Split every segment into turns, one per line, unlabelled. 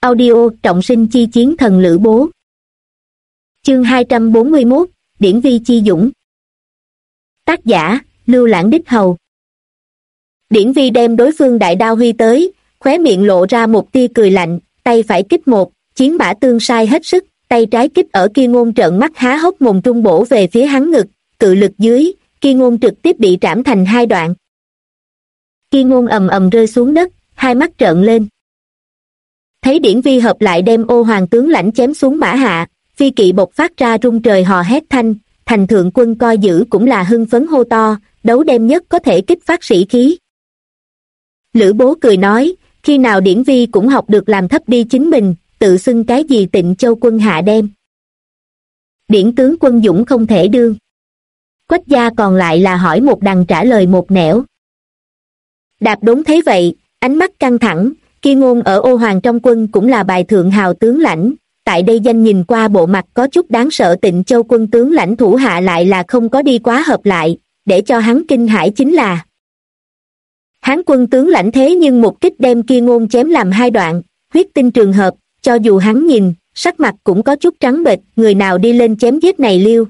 Audio Trọng sinh chi chiến thần Lữ Bố. Chương 241, Điển vi chi dũng. Tác giả, Lưu Lãng Đích Hầu. Điển vi đem đối phương đại đao huy tới, khóe miệng lộ ra một tia cười lạnh, tay phải kích một, chiến mã tương sai hết sức, tay trái kích ở Kia Ngôn trợn mắt há hốc mồm trung bổ về phía hắn ngực, cự lực dưới, Kia Ngôn trực tiếp bị trảm thành hai đoạn. Kia Ngôn ầm ầm rơi xuống đất, hai mắt trợn lên. Thấy Điển vi hợp lại đem Ô Hoàng tướng lãnh chém xuống mã hạ, phi kỵ bộc phát ra rung trời hò hét thanh, thành thượng quân coi giữ cũng là hưng phấn hô to, đấu đem nhất có thể kích phát sĩ khí. Lữ Bố cười nói, khi nào Điển vi cũng học được làm thấp đi chính mình, tự xưng cái gì Tịnh Châu quân hạ đem. Điển tướng quân dũng không thể đương. Quách gia còn lại là hỏi một đằng trả lời một nẻo. Đạp Đốn thấy vậy, ánh mắt căng thẳng, Kia Ngôn ở Ô Hoàng trong quân cũng là bài thượng hào tướng lãnh, tại đây danh nhìn qua bộ mặt có chút đáng sợ Tịnh Châu quân tướng lãnh thủ hạ lại là không có đi quá hợp lại, để cho hắn kinh hãi chính là Hán quân tướng lãnh thế nhưng một kích đem Kia Ngôn chém làm hai đoạn, huyết tinh trường hợp, cho dù hắn nhìn, sắc mặt cũng có chút trắng bệch, người nào đi lên chém giết này liêu.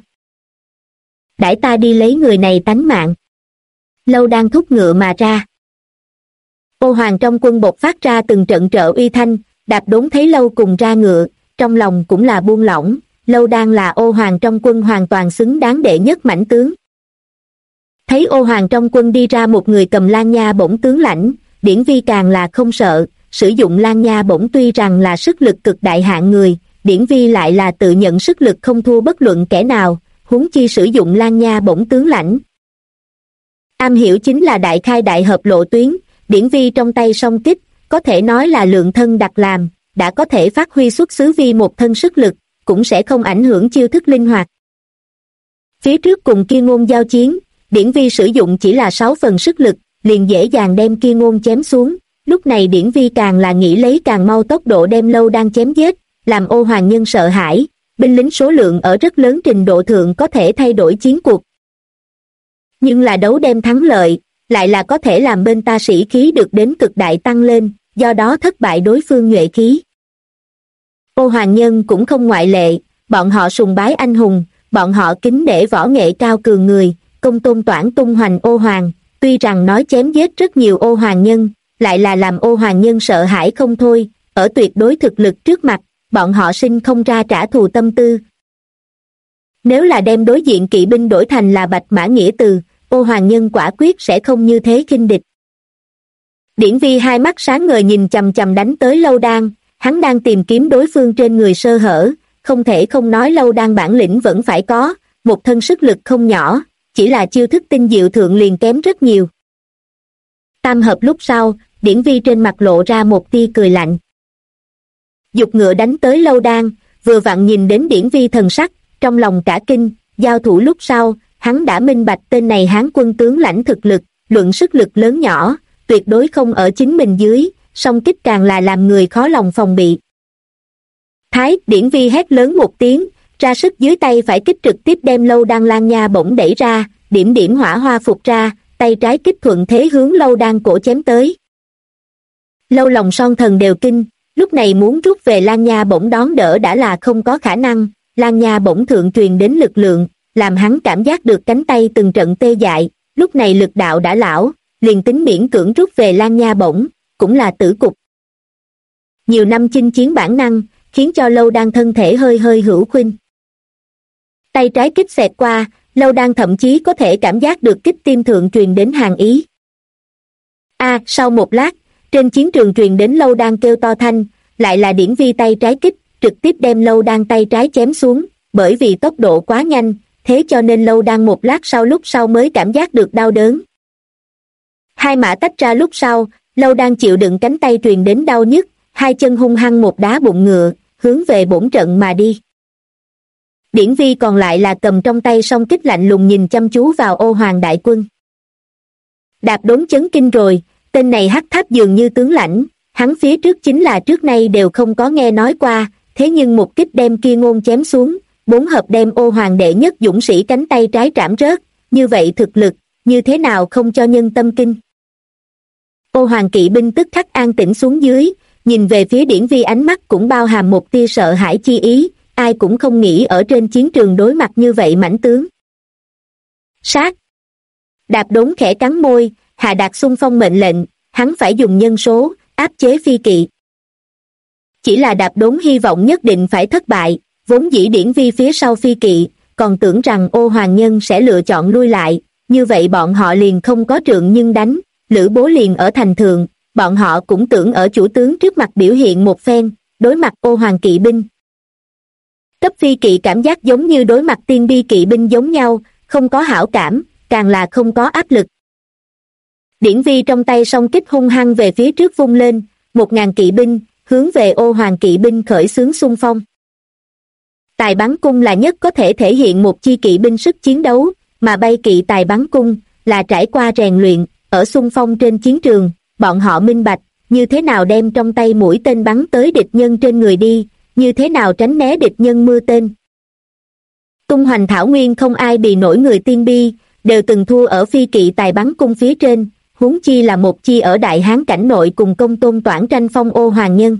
Đãi ta đi lấy người này tánh mạng. Lâu đang thúc ngựa mà ra. Ô Hoàng trong quân bộc phát ra từng trận trợ uy thanh, Đạp Đốn thấy Lâu cùng ra ngựa, trong lòng cũng là buông lỏng, Lâu đang là Ô Hoàng trong quân hoàn toàn xứng đáng đệ nhất mãnh tướng. Thấy Ô Hoàng trong quân đi ra một người cầm Lan Nha bổng tướng lãnh, Điển vi càng là không sợ, sử dụng Lan Nha bổng tuy rằng là sức lực cực đại hạng người, Điển vi lại là tự nhận sức lực không thua bất luận kẻ nào, huống chi sử dụng Lan Nha bổng tướng lãnh. Am hiểu chính là đại khai đại hợp lộ tuyến, Điển vi trong tay song kích, có thể nói là lượng thân đặc làm, đã có thể phát huy xuất xứ vi một thân sức lực, cũng sẽ không ảnh hưởng chiêu thức linh hoạt. Phía trước cùng Kia Ngôn giao chiến, Điển vi sử dụng chỉ là 6 phần sức lực, liền dễ dàng đem Kia Ngôn chém xuống, lúc này Điển vi càng là nghĩ lấy càng mau tốc độ đem Lâu đang chém giết, làm Ô Hoàng nhân sợ hãi, binh lính số lượng ở rất lớn trình độ thượng có thể thay đổi chiến cuộc. Nhưng là đấu đem thắng lợi, lại là có thể làm bên ta sĩ khí được đến cực đại tăng lên, do đó thất bại đối phương nhuệ khí. Ô Hoàng nhân cũng không ngoại lệ, bọn họ sùng bái anh hùng, bọn họ kính nể võ nghệ cao cường người, công tôn toản tung hoành Ô Hoàng, tuy rằng nói chém giết rất nhiều Ô Hoàng nhân, lại là làm Ô Hoàng nhân sợ hãi không thôi, ở tuyệt đối thực lực trước mặt, bọn họ sinh không ra trả thù tâm tư. Nếu là đem đối diện kỵ binh đổi thành là Bạch Mã Nghĩa Từ, Ô Hoàng nhân quả quyết sẽ không như thế khinh địch. Điển vi hai mắt sáng ngời nhìn chằm chằm đánh tới Lâu Đan, hắn đang tìm kiếm đối phương trên người sơ hở, không thể không nói Lâu Đan bản lĩnh vẫn phải có, một thân sức lực không nhỏ, chỉ là chiêu thức tinh diệu thượng liền kém rất nhiều. Tam hợp lúc sau, Điển vi trên mặt lộ ra một tia cười lạnh. Dục ngựa đánh tới Lâu Đan, vừa vặn nhìn đến Điển vi thần sắc, trong lòng cả kinh, giao thủ lúc sau, hắn đã minh bạch tên này Hán quân tướng lãnh thực lực, luận sức lực lớn nhỏ, tuyệt đối không ở chính mình dưới, song kích càng là làm người khó lòng phòng bị. Thái, Điển vi hét lớn một tiếng, ra sức dưới tay phải kích trực tiếp đem Lâu Đan Lan Nha bổng đẩy ra, điểm điểm hỏa hoa phục ra, tay trái kích thuận thế hướng Lâu Đan cổ chém tới. Lâu lòng son thần đều kinh, lúc này muốn rút về Lan Nha bổng đón đỡ đã là không có khả năng, Lan Nha bổng thượng truyền đến lực lượng, làm hắn cảm giác được cánh tay từng trận tê dại, lúc này lực đạo đã lão, liền tính miễn cưỡng rút về Lan Nha bổng, cũng là tử cục. Nhiều năm chinh chiến bản năng, khiến cho Lâu Đan thân thể hơi hơi hữu khuynh. Tay trái kích xẹt qua, Lâu Đan thậm chí có thể cảm giác được kích tim thượng truyền đến hàn ý. Sau một lát, trên chiến trường truyền đến Lâu Đan kêu to thanh, lại là Điển vi tay trái kích, trực tiếp đem Lâu Đan tay trái chém xuống, bởi vì tốc độ quá nhanh, thế cho nên Lâu Đan một lát sau lúc sau mới cảm giác được đau đớn. Hai mã tách ra lúc sau, Lâu Đan chịu đựng cánh tay truyền đến đau nhức, hai chân hung hăng một đá bụng ngựa, hướng về bổn trận mà đi. Điển vi còn lại là cầm trong tay song kích lạnh lùng nhìn chăm chú vào Ô Hoàng đại quân. Đạp Đốn chấn kinh rồi, tên này hắc tháp dường như tướng lãnh, hắn phía trước chính là trước nay đều không có nghe nói qua, thế nhưng một kích đem Kia Ngôn chém xuống, 4 hợp đem Ô Hoàng đệ nhất dũng sĩ cánh tay trái trảm rớt, như vậy thực lực, như thế nào không cho nhân tâm kinh. Ô Hoàng kỵ binh tức khắc an tĩnh xuống dưới, nhìn về phía Điển Vi ánh mắt cũng bao hàm một tia sợ hãi chi ý, ai cũng không nghĩ ở trên chiến trường đối mặt như vậy mãnh tướng. Sát! Đạp Đốn khẽ cắn môi, hạ đạt xung phong mệnh lệnh, hắn phải dùng nhân số, áp chế phi kỵ. Chỉ là Đạp Đốn hy vọng nhất định phải thất bại, vốn dĩ Điển Vi phía sau phi kỵ, còn tưởng rằng Ô Hoàng Nhân sẽ lựa chọn lui lại, như vậy bọn họ liền không có trượng nhưng đánh, Lữ Bố liền ở thành thượng, bọn họ cũng tưởng ở chủ tướng trước mặt biểu hiện một phen, đối mặt Ô Hoàng kỵ binh. Cấp phi kỵ cảm giác giống như đối mặt tiên bi kỵ binh giống nhau, không có hảo cảm, càng là không có áp lực. Điển Vi trong tay song kích hung hăng về phía trước vung lên, 1000 kỵ binh, hướng về Ô Hoàng kỵ binh khởi xướng xung phong. Tài bắn cung là nhất có thể thể hiện một chi kỵ binh sức chiến đấu, mà bay kỵ tài bắn cung là trải qua rèn luyện, ở xung phong trên chiến trường, bọn họ minh bạch, như thế nào đem trong tay mũi tên bắn tới địch nhân trên người đi, như thế nào tránh né địch nhân mưa tên. Tung hoành thảo nguyên không ai bì nổi người tiên bi, đều từng thua ở phi kỵ tài bắn cung phía trên, huống chi là một chi ở Đại Hán cảnh nội cùng Công Tôn Toản tranh phong Ô Hoàng Nhân.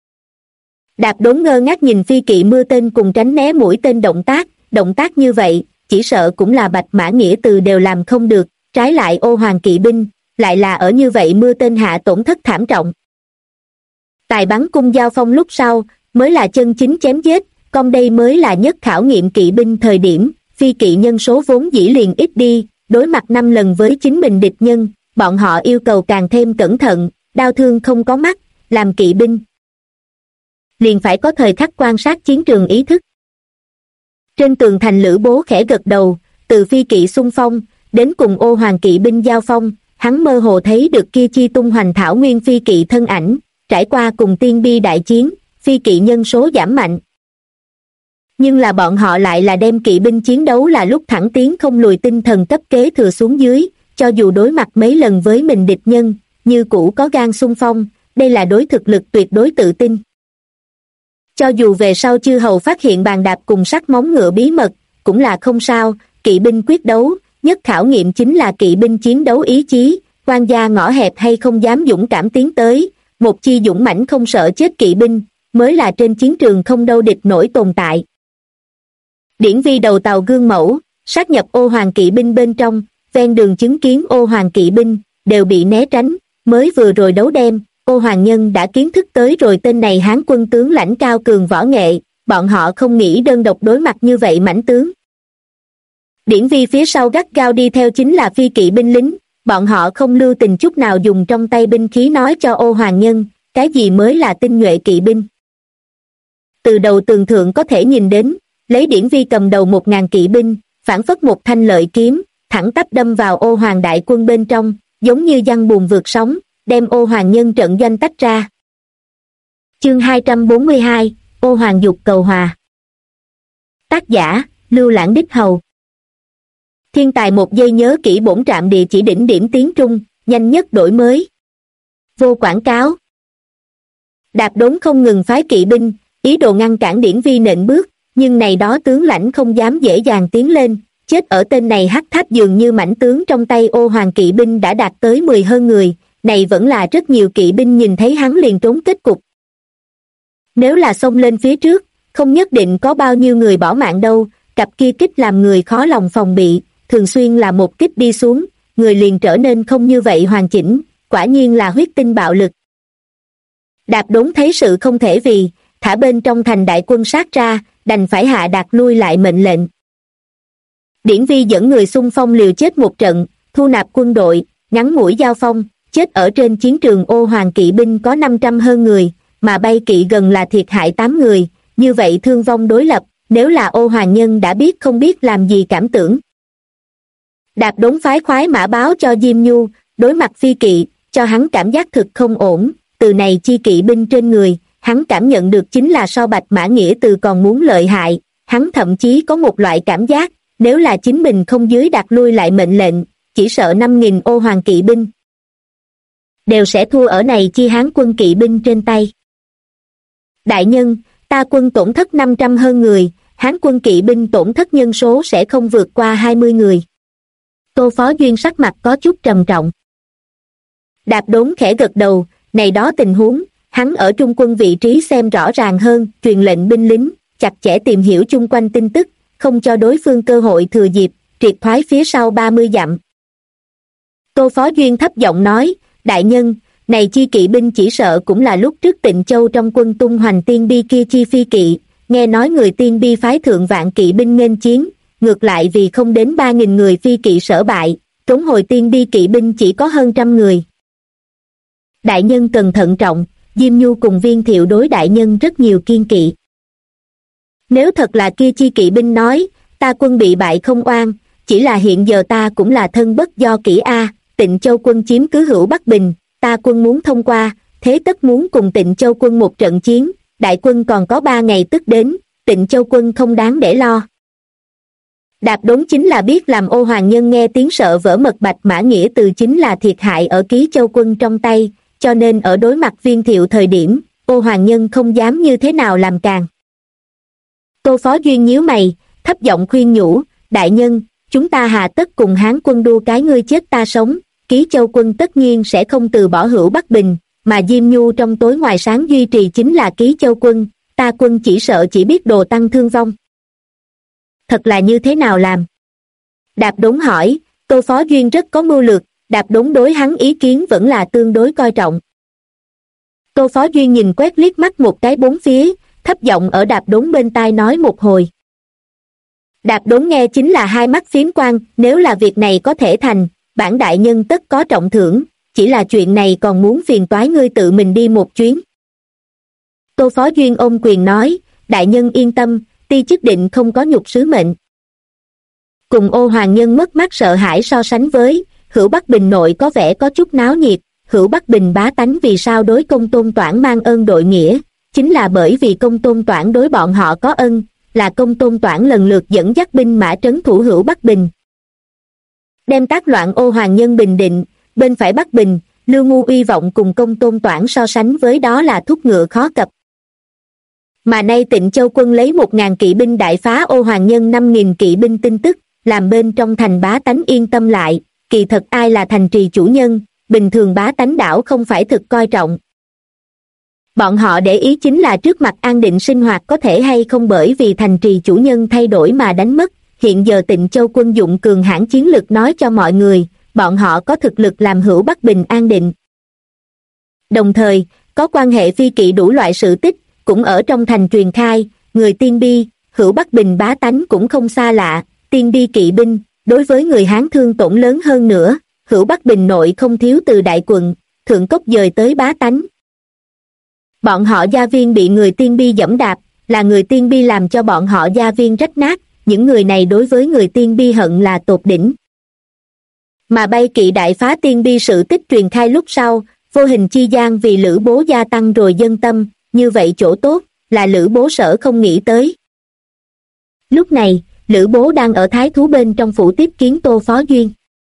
Đạp Đốn ngơ ngác nhìn phi kỵ mưa tên cùng tránh né mũi tên động tác như vậy, chỉ sợ cũng là Bạch Mã Nghĩa Từ đều làm không được, trái lại Ô Hoàng kỵ binh, lại là ở như vậy mưa tên hạ tổn thất thảm trọng. Tài bắn cung giao phong lúc sau, mới là chân chính chém giết, còn đây mới là nhất khảo nghiệm kỵ binh thời điểm, phi kỵ nhân số vốn dĩ liền ít đi, đối mặt 5 lần với chính mình địch nhân, bọn họ yêu cầu càng thêm cẩn thận, đao thương không có mắt, làm kỵ binh liền phải có thời khắc quan sát chiến trường ý thức. Trên tường thành Lữ Bố khẽ gật đầu, từ phi kỵ xung phong, đến cùng Ô Hoàng kỵ binh giao phong, hắn mơ hồ thấy được kia chi tung hoành thảo nguyên phi kỵ thân ảnh, trải qua cùng tiên bi đại chiến, phi kỵ nhân số giảm mạnh. Nhưng là bọn họ lại là đem kỵ binh chiến đấu là lúc thẳng tiến không lùi tinh thần cấp kế thừa xuống dưới, cho dù đối mặt mấy lần với mình địch nhân, như cũ có gan xung phong, đây là đối thực lực tuyệt đối tự tin. Cho dù về sau chư hầu phát hiện bàn đạp cùng sắt móng ngựa bí mật, cũng là không sao, kỵ binh quyết đấu, nhất khảo nghiệm chính là kỵ binh chiến đấu ý chí, quan gia ngõ hẹp hay không dám dũng cảm tiến tới, một chi dũng mãnh không sợ chết kỵ binh, mới là trên chiến trường không đâu địch nổi tồn tại. Điển Vi đầu tàu gương mẫu, sát nhập Ô Hoàng kỵ binh bên trong, ven đường chứng kiến Ô Hoàng kỵ binh, đều bị né tránh, mới vừa rồi đấu đem, Ô Hoàng Nhân đã kiến thức tới rồi tên này Hán quân tướng lãnh cao cường võ nghệ, bọn họ không nghĩ đơn độc đối mặt như vậy mãnh tướng. Điển Vi phía sau gắt gao đi theo chính là phi kỵ binh lính, bọn họ không lưu tình chút nào dùng trong tay binh khí nói cho Ô Hoàng Nhân, cái gì mới là tinh nhuệ kỵ binh. Từ đầu tường thượng có thể nhìn đến, lấy Điển Vi cầm đầu 1000 kỵ binh, phảng phất một thanh lợi kiếm, thẳng tắp đâm vào Ô Hoàng đại quân bên trong, giống như giăng buồm vượt sóng, đem Ô Hoàng Nhân trận doanh tách ra. Chương 242, Ô Hoàng dục cầu hòa. Tác giả, Lưu Lãng Đích Hầu. Thiên tài một giây nhớ kỹ bổn trạm địa chỉ đỉnh điểm tiếng Trung, nhanh nhất đổi mới. Vô quảng cáo. Đạp Đốn không ngừng phái kỵ binh, ý đồ ngăn cản Điển Vi nện bước, nhưng này đó tướng lãnh không dám dễ dàng tiến lên, chết ở tên này hắc tháp dường như mãnh tướng trong tay Ô Hoàng kỵ binh đã đạt tới 10 hơn người, này vẫn là rất nhiều kỵ binh nhìn thấy hắn liền trốn kết cục. Nếu là xông lên phía trước, không nhất định có bao nhiêu người bỏ mạng đâu, cặp kia kích làm người khó lòng phòng bị, thường xuyên là một kích đi xuống, người liền trở nên không như vậy hoàn chỉnh, quả nhiên là huyết tinh bạo lực. Đạp Đốn thấy sự không thể vì, thả bên trong thành đại quân sát ra, đành phải hạ đạt lui lại mệnh lệnh. Điển Vi dẫn người xung phong liều chết một trận, thu nạp quân đội, ngắn ngủi giao phong, chết ở trên chiến trường Ô Hoàng kỵ binh có 500 hơn người, mà bay kỵ gần là thiệt hại 8 người, như vậy thương vong đối lập, nếu là Ô Hoàng Nhân đã biết không biết làm gì cảm tưởng. Đạp Đốn phái khoái mã báo cho Diêm Nhu, đối mặt phi kỵ, cho hắn cảm giác thực không ổn, từ này chi kỵ binh trên người, hắn cảm nhận được chính là so Bạch Mã Nghĩa Từ còn muốn lợi hại, hắn thậm chí có một loại cảm giác, nếu là chính mình không dưới đặt lui lại mệnh lệnh, chỉ sợ 5.000 Ô Hoàng kỵ binh đều sẽ thua ở này chi Hán quân kỵ binh trên tay. Đại nhân, ta quân tổn thất 500 hơn người, Hán quân kỵ binh tổn thất nhân số sẽ không vượt qua 20 người. Tô Phó Duyên sắc mặt có chút trầm trọng. Đạp Đốn khẽ gật đầu, này đó tình huống, hắn ở trung quân vị trí xem rõ ràng hơn, truyền lệnh binh lính, chặt chẽ tìm hiểu chung quanh tin tức, không cho đối phương cơ hội thừa dịp, triệt thoái phía sau 30 dặm. Tô Phó Duyên thấp giọng nói, đại nhân, này chi kỵ binh chỉ sợ cũng là lúc trước Tịnh Châu trong quân tung hoành tiên bi kia chi phi kỵ, nghe nói người tiên bi phái thượng vạn kỵ binh nghênh chiến, ngược lại vì không đến 3.000 người phi kỵ sở bại, trốn hồi tiên bi kỵ binh chỉ có hơn 100 người. Đại nhân cần thận trọng, Diêm Nhu cùng Viên Thiệu đối đại nhân rất nhiều kiên kỵ. Nếu thật là kia chi kỵ binh nói, ta quân bị bại không oan, chỉ là hiện giờ ta cũng là thân bất do kỷ a, Tịnh Châu quân chiếm cứ hữu Bắc Bình, ta quân muốn thông qua, thế tất muốn cùng Tịnh Châu quân một trận chiến, đại quân còn có 3 ngày tức đến, Tịnh Châu quân không đáng để lo. Đạp Đốn chính là biết làm Ô Hoàng Nhân nghe tiếng sợ vỡ mật, Bạch Mã Nghĩa Từ chính là thiệt hại ở Ký Châu quân trong tay, cho nên ở đối mặt Viên Thiệu thời điểm, Ô Hoàng Nhân không dám như thế nào làm càng. Tô Phó Duyên nhíu mày, thấp giọng khuyên nhủ, đại nhân, chúng ta hà tất cùng Hán quân đua cái ngươi chết ta sống, Ký Châu quân tất nhiên sẽ không từ bỏ hữu Bắc Bình, mà Diêm Nhu trong tối ngoài sáng duy trì chính là Ký Châu quân, ta quân chỉ sợ chỉ biết đồ tăng thương vong. Thật là như thế nào làm? Đạp Đốn hỏi, Tô Phó Duyên rất có mưu lược, Đạp Đốn đối hắn ý kiến vẫn là tương đối coi trọng. Tô Phó Duyên nhìn quét liếc mắt một cái bốn phía, thấp giọng ở Đạp Đốn bên tai nói một hồi. Đạp Đốn nghe chính là hai mắt phiếm quang, nếu là việc này có thể thành, bản đại nhân tất có trọng thưởng, chỉ là chuyện này còn muốn phiền toái ngươi tự mình đi một chuyến. Tô Phó Duyên ôm quyền nói, đại nhân yên tâm, ti chức định không có nhục sứ mệnh. Cùng Ô Hoàng Nhân mất mát sợ hãi so sánh với, hữu Bắc Bình nội có vẻ có chút náo nhiệt, hữu Bắc Bình bá tánh vì sao đối Công Tôn Toản mang ơn đội nghĩa, chính là bởi vì Công Tôn Toản đối bọn họ có ân, là Công Tôn Toản lần lượt dẫn dắt binh mã trấn thủ hữu Bắc Bình. Đem tác loạn Ô Hoàng Nhân bình định, bên phải Bắc Bình, Lưu Ngu uy vọng cùng Công Tôn Toản so sánh với đó là thúc ngựa khó cập. Mà nay Tịnh Châu quân lấy 1.000 kỵ binh đại phá Ô Hoàng Nhân 5.000 kỵ binh tin tức, làm bên trong thành bá tánh yên tâm lại, kỳ thật ai là thành trì chủ nhân, bình thường bá tánh đảo không phải thực coi trọng. Bọn họ để ý chính là trước mặt an định sinh hoạt có thể hay không bởi vì thành trì chủ nhân thay đổi mà đánh mất, hiện giờ Tịnh Châu quân dụng cường hãn chiến lực nói cho mọi người, bọn họ có thực lực làm hữu Bắc Bình an định. Đồng thời, có quan hệ phi kỵ đủ loại sự tích, cũng ở trong thành truyền khai, người tiên bi, hữu Bắc Bình bá tánh cũng không xa lạ, tiên bi kỵ binh, đối với người Hán thương tổn lớn hơn nữa, hữu Bắc Bình nội không thiếu từ đại quận, thượng cốc dời tới bá tánh. Bọn họ gia viên bị người tiên bi giẫm đạp, là người tiên bi làm cho bọn họ gia viên rách nát, những người này đối với người tiên bi hận là tột đỉnh. Mà bay kỵ đại phá tiên bi sự tích truyền khai lúc sau, vô hình chi gian vì Lữ Bố gia tăng rồi dân tâm, như vậy chỗ tốt, là Lữ Bố sở không nghĩ tới. Lúc này, Lữ Bố đang ở Thái Thú bên trong phủ tiếp kiến Tô Phó Duyên.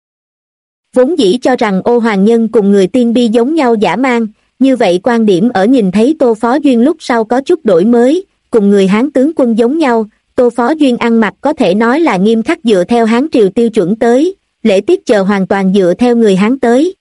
Vốn dĩ cho rằng Ô Hoàng Nhân cùng người tiên bi giống nhau dã man, như vậy quan điểm ở nhìn thấy Tô Phó Duyên lúc sau có chút đổi mới, cùng người Hán tướng quân giống nhau, Tô Phó Duyên ăn mặc có thể nói là nghiêm khắc dựa theo Hán triều tiêu chuẩn tới, lễ tiết chờ hoàn toàn dựa theo người Hán tới.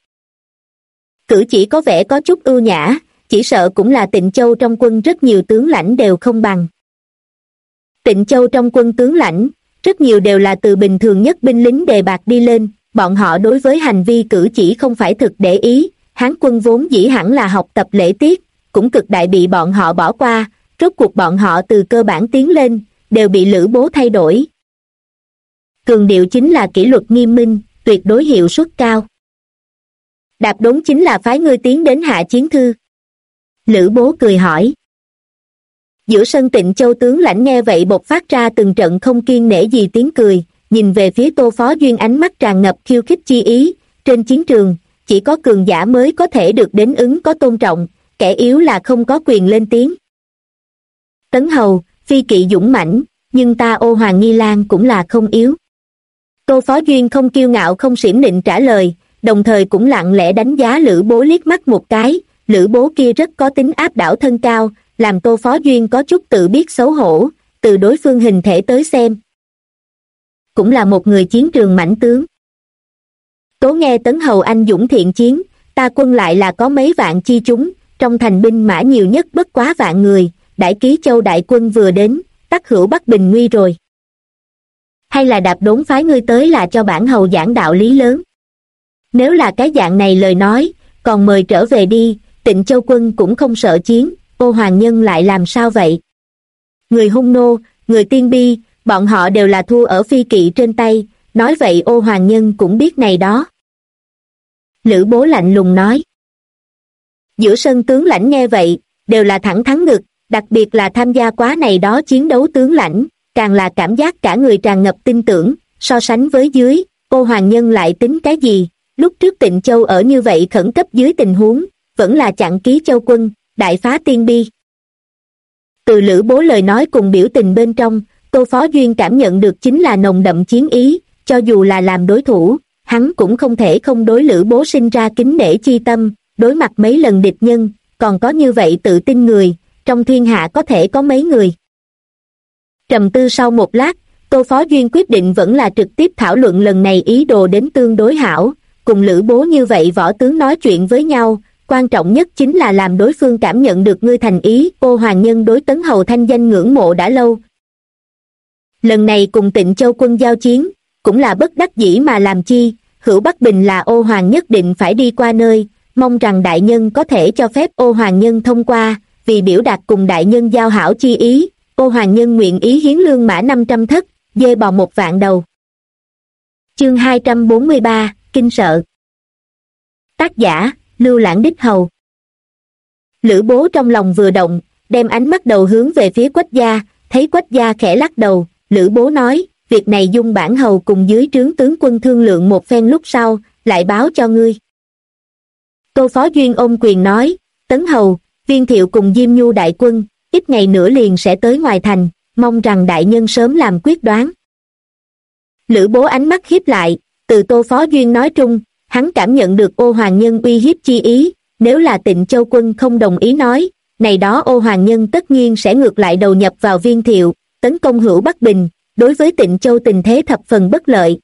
Cử chỉ có vẻ có chút ưu nhã, chỉ sợ cũng là Tịnh Châu trong quân rất nhiều tướng lãnh đều không bằng. Tịnh Châu trong quân tướng lãnh, rất nhiều đều là từ bình thường nhất binh lính đề bạt đi lên, bọn họ đối với hành vi cử chỉ không phải thực để ý, Hán quân vốn dĩ hẳn là học tập lễ tiết, cũng cực đại bị bọn họ bỏ qua, rốt cuộc bọn họ từ cơ bản tiến lên, đều bị Lữ Bố thay đổi. Cường điệu chính là kỷ luật nghiêm minh, tuyệt đối hiệu suất cao. Đạp Đốn chính là phái ngươi tiến đến hạ chiến thư. Lữ Bố cười hỏi. Giữa sân Tịnh Châu tướng lãnh nghe vậy bộc phát ra từng trận không kiêng nể gì tiếng cười, nhìn về phía Tô Phó Duyên ánh mắt tràn ngập khiêu khích chi ý, trên chiến trường, chỉ có cường giả mới có thể được đến ứng có tôn trọng, kẻ yếu là không có quyền lên tiếng. Tấn Hầu, phi kỵ dũng mãnh, nhưng ta Ô Hoàng Nghi Lan cũng là không yếu. Tô Phó Duyên không kiêu ngạo không xiểm nịnh trả lời, đồng thời cũng lặng lẽ đánh giá Lữ Bố liếc mắt một cái, Lữ Bố kia rất có tính áp đảo thân cao, làm Tô Phó Duyên có chút tự biết xấu hổ, từ đối phương hình thể tới xem. Cũng là một người chiến trường mãnh tướng. Tố nghe Tấn Hầu anh dũng thiện chiến, ta quân lại là có mấy vạn chi chúng, trong thành binh mã nhiều nhất bất quá vạn người, Đại Ký Châu đại quân vừa đến, Tắc Hữu Bắc bình nguy rồi. Hay là Đạp Đốn phái ngươi tới là cho bản hầu giảng đạo lý lớn? Nếu là cái dạng này lời nói, còn mời trở về đi, Tịnh Châu quân cũng không sợ chiến, Ô Hoàng Nhân lại làm sao vậy? Người hung nô, người tiên bi, bọn họ đều là thua ở phi kỵ trên tay, nói vậy Ô Hoàng Nhân cũng biết này đó. Lữ Bố lạnh lùng nói. Giữa sân tướng lãnh nghe vậy, đều là thẳng thắn ngực, đặc biệt là tham gia quá này đó chiến đấu tướng lãnh, càng là cảm giác cả người tràn ngập tin tưởng, so sánh với dưới, Ô Hoàng Nhân lại tính cái gì, lúc trước Tịnh Châu ở như vậy khẩn cấp dưới tình huống, vẫn là chặn Ký Châu quân, đại phá tiên bi. Từ Lữ Bố lời nói cùng biểu tình bên trong, Tô Phó Duyên cảm nhận được chính là nồng đậm chiến ý, cho dù là làm đối thủ, hắn cũng không thể không đối Lữ Bố sinh ra kính nể chi tâm, đối mặt mấy lần địch nhân, còn có như vậy tự tin người, trong thiên hạ có thể có mấy người. Trầm tư sau một lát, Tô Phó Duyên quyết định vẫn là trực tiếp thảo luận lần này ý đồ đến tương đối hảo, cùng Lữ Bố như vậy võ tướng nói chuyện với nhau, quan trọng nhất chính là làm đối phương cảm nhận được ngươi thành ý. Ô Hoàng Nhân đối Tấn Hầu thanh danh ngưỡng mộ đã lâu. Lần này cùng Tịnh Châu quân giao chiến, cũng là bất đắc dĩ mà làm chi, Hữu Bắc Bình là Ô Hoàng nhất định phải đi qua nơi, mong rằng đại nhân có thể cho phép Ô Hoàng Nhân thông qua, vì biểu đạt cùng đại nhân giao hảo chi ý, Ô Hoàng Nhân nguyện ý hiến lương mã 500 thất, dê bò 1 vạn đầu. Chương 243, Kinh Sợ. Tác giả, Lưu Lãng Đích Hầu. Lữ Bố trong lòng vừa động, đem ánh mắt đầu hướng về phía Quách gia, thấy Quách gia khẽ lắc đầu, Lữ Bố nói, việc này dung bản hầu cùng dưới trướng tướng quân thương lượng một phen lúc sau, lại báo cho ngươi. Tô Phó Duyên ôm quyền nói, Tấn Hầu, Viên Thiệu cùng Diêm Nhu đại quân, ít ngày nữa liền sẽ tới ngoài thành, mong rằng đại nhân sớm làm quyết đoán. Lữ Bố ánh mắt hiếp lại, từ Tô Phó Duyên nói trung, hắn cảm nhận được Ô Hoàng Nhân uy hiếp chi ý, nếu là Tịnh Châu quân không đồng ý nói, này đó Ô Hoàng Nhân tất nhiên sẽ ngược lại đầu nhập vào Viên Thiệu, tấn công Hữu Bắc Bình, đối với Tịnh Châu tình thế thập phần bất lợi.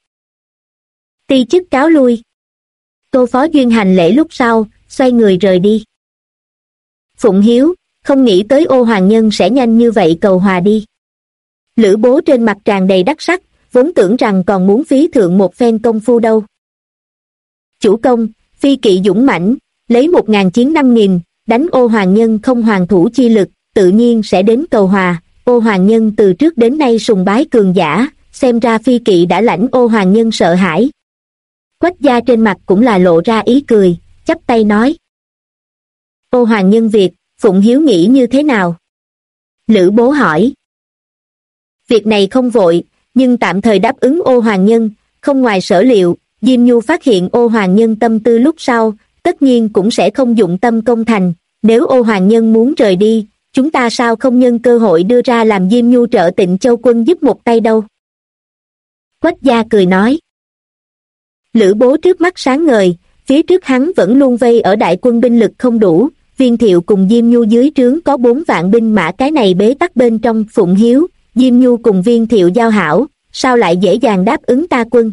Ti chức cáo lui. Tô Phó Duyên hành lễ lúc sau, xoay người rời đi. Phụng Hiếu, không nghĩ tới Ô Hoàng Nhân sẽ nhanh như vậy cầu hòa đi. Lữ Bố trên mặt tràn đầy đắc sắc, vốn tưởng rằng còn muốn phí thượng một phen công phu đâu. Chủ công, phi kỵ dũng mãnh, lấy 1.000 chiến 5.000, đánh Ô Hoàng Nhân không hoàn thủ chi lực, tự nhiên sẽ đến cầu hòa. Ô Hoàng Nhân từ trước đến nay sùng bái cường giả, xem ra phi kỵ đã lãnh Ô Hoàng Nhân sợ hãi. Quách gia trên mặt cũng là lộ ra ý cười, chắp tay nói. Ô Hoàng Nhân việc, Phụng Hiếu nghĩ như thế nào? Lữ Bố hỏi. Việc này không vội, nhưng tạm thời đáp ứng Ô Hoàng Nhân, không ngoài sở liệu, Diêm Nhu phát hiện Ô Hoàng Nhân tâm tư lúc sau, tất nhiên cũng sẽ không dụng tâm công thành, nếu Ô Hoàng Nhân muốn rời đi, chúng ta sao không nhân cơ hội đưa ra làm Diêm Nhu trợ Tịnh Châu quân giúp một tay đâu? Quách gia cười nói. Lữ Bố trước mắt sáng ngời, phía trước hắn vẫn luôn vây ở đại quân binh lực không đủ, Viên Thiệu cùng Diêm Nhu dưới trướng có 4 vạn binh mã, cái này bế tắc bên trong. Phụng Hiếu, Diêm Nhu cùng Viên Thiệu giao hảo, sao lại dễ dàng đáp ứng ta quân?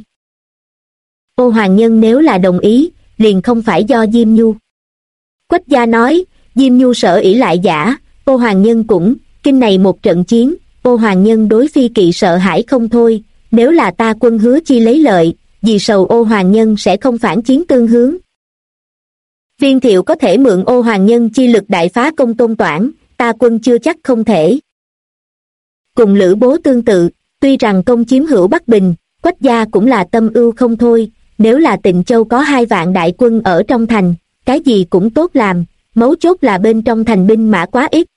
Ô Hoàng Nhân nếu là đồng ý, liền không phải do Diêm Nhu. Quách gia nói, Diêm Nhu sở ỷ lại giả, Ô Hoàng Nhân cũng, kinh này một trận chiến, Ô Hoàng Nhân đối phi kỵ sợ hãi không thôi, nếu là ta quân hứa chi lấy lợi, vì sầu Ô Hoàng Nhân sẽ không phản chiến tương hướng. Viên Thiệu có thể mượn Ô Hoàng Nhân chi lực đại phá Công Tôn Toản, ta quân chưa chắc không thể. Cùng Lữ Bố tương tự, tuy rằng công chiếm Hữu Bắc Bình, Quách gia cũng là tâm ưu không thôi, nếu là Tịnh Châu có 2 vạn đại quân ở trong thành, cái gì cũng tốt làm, mấu chốt là bên trong thành binh mã quá ít.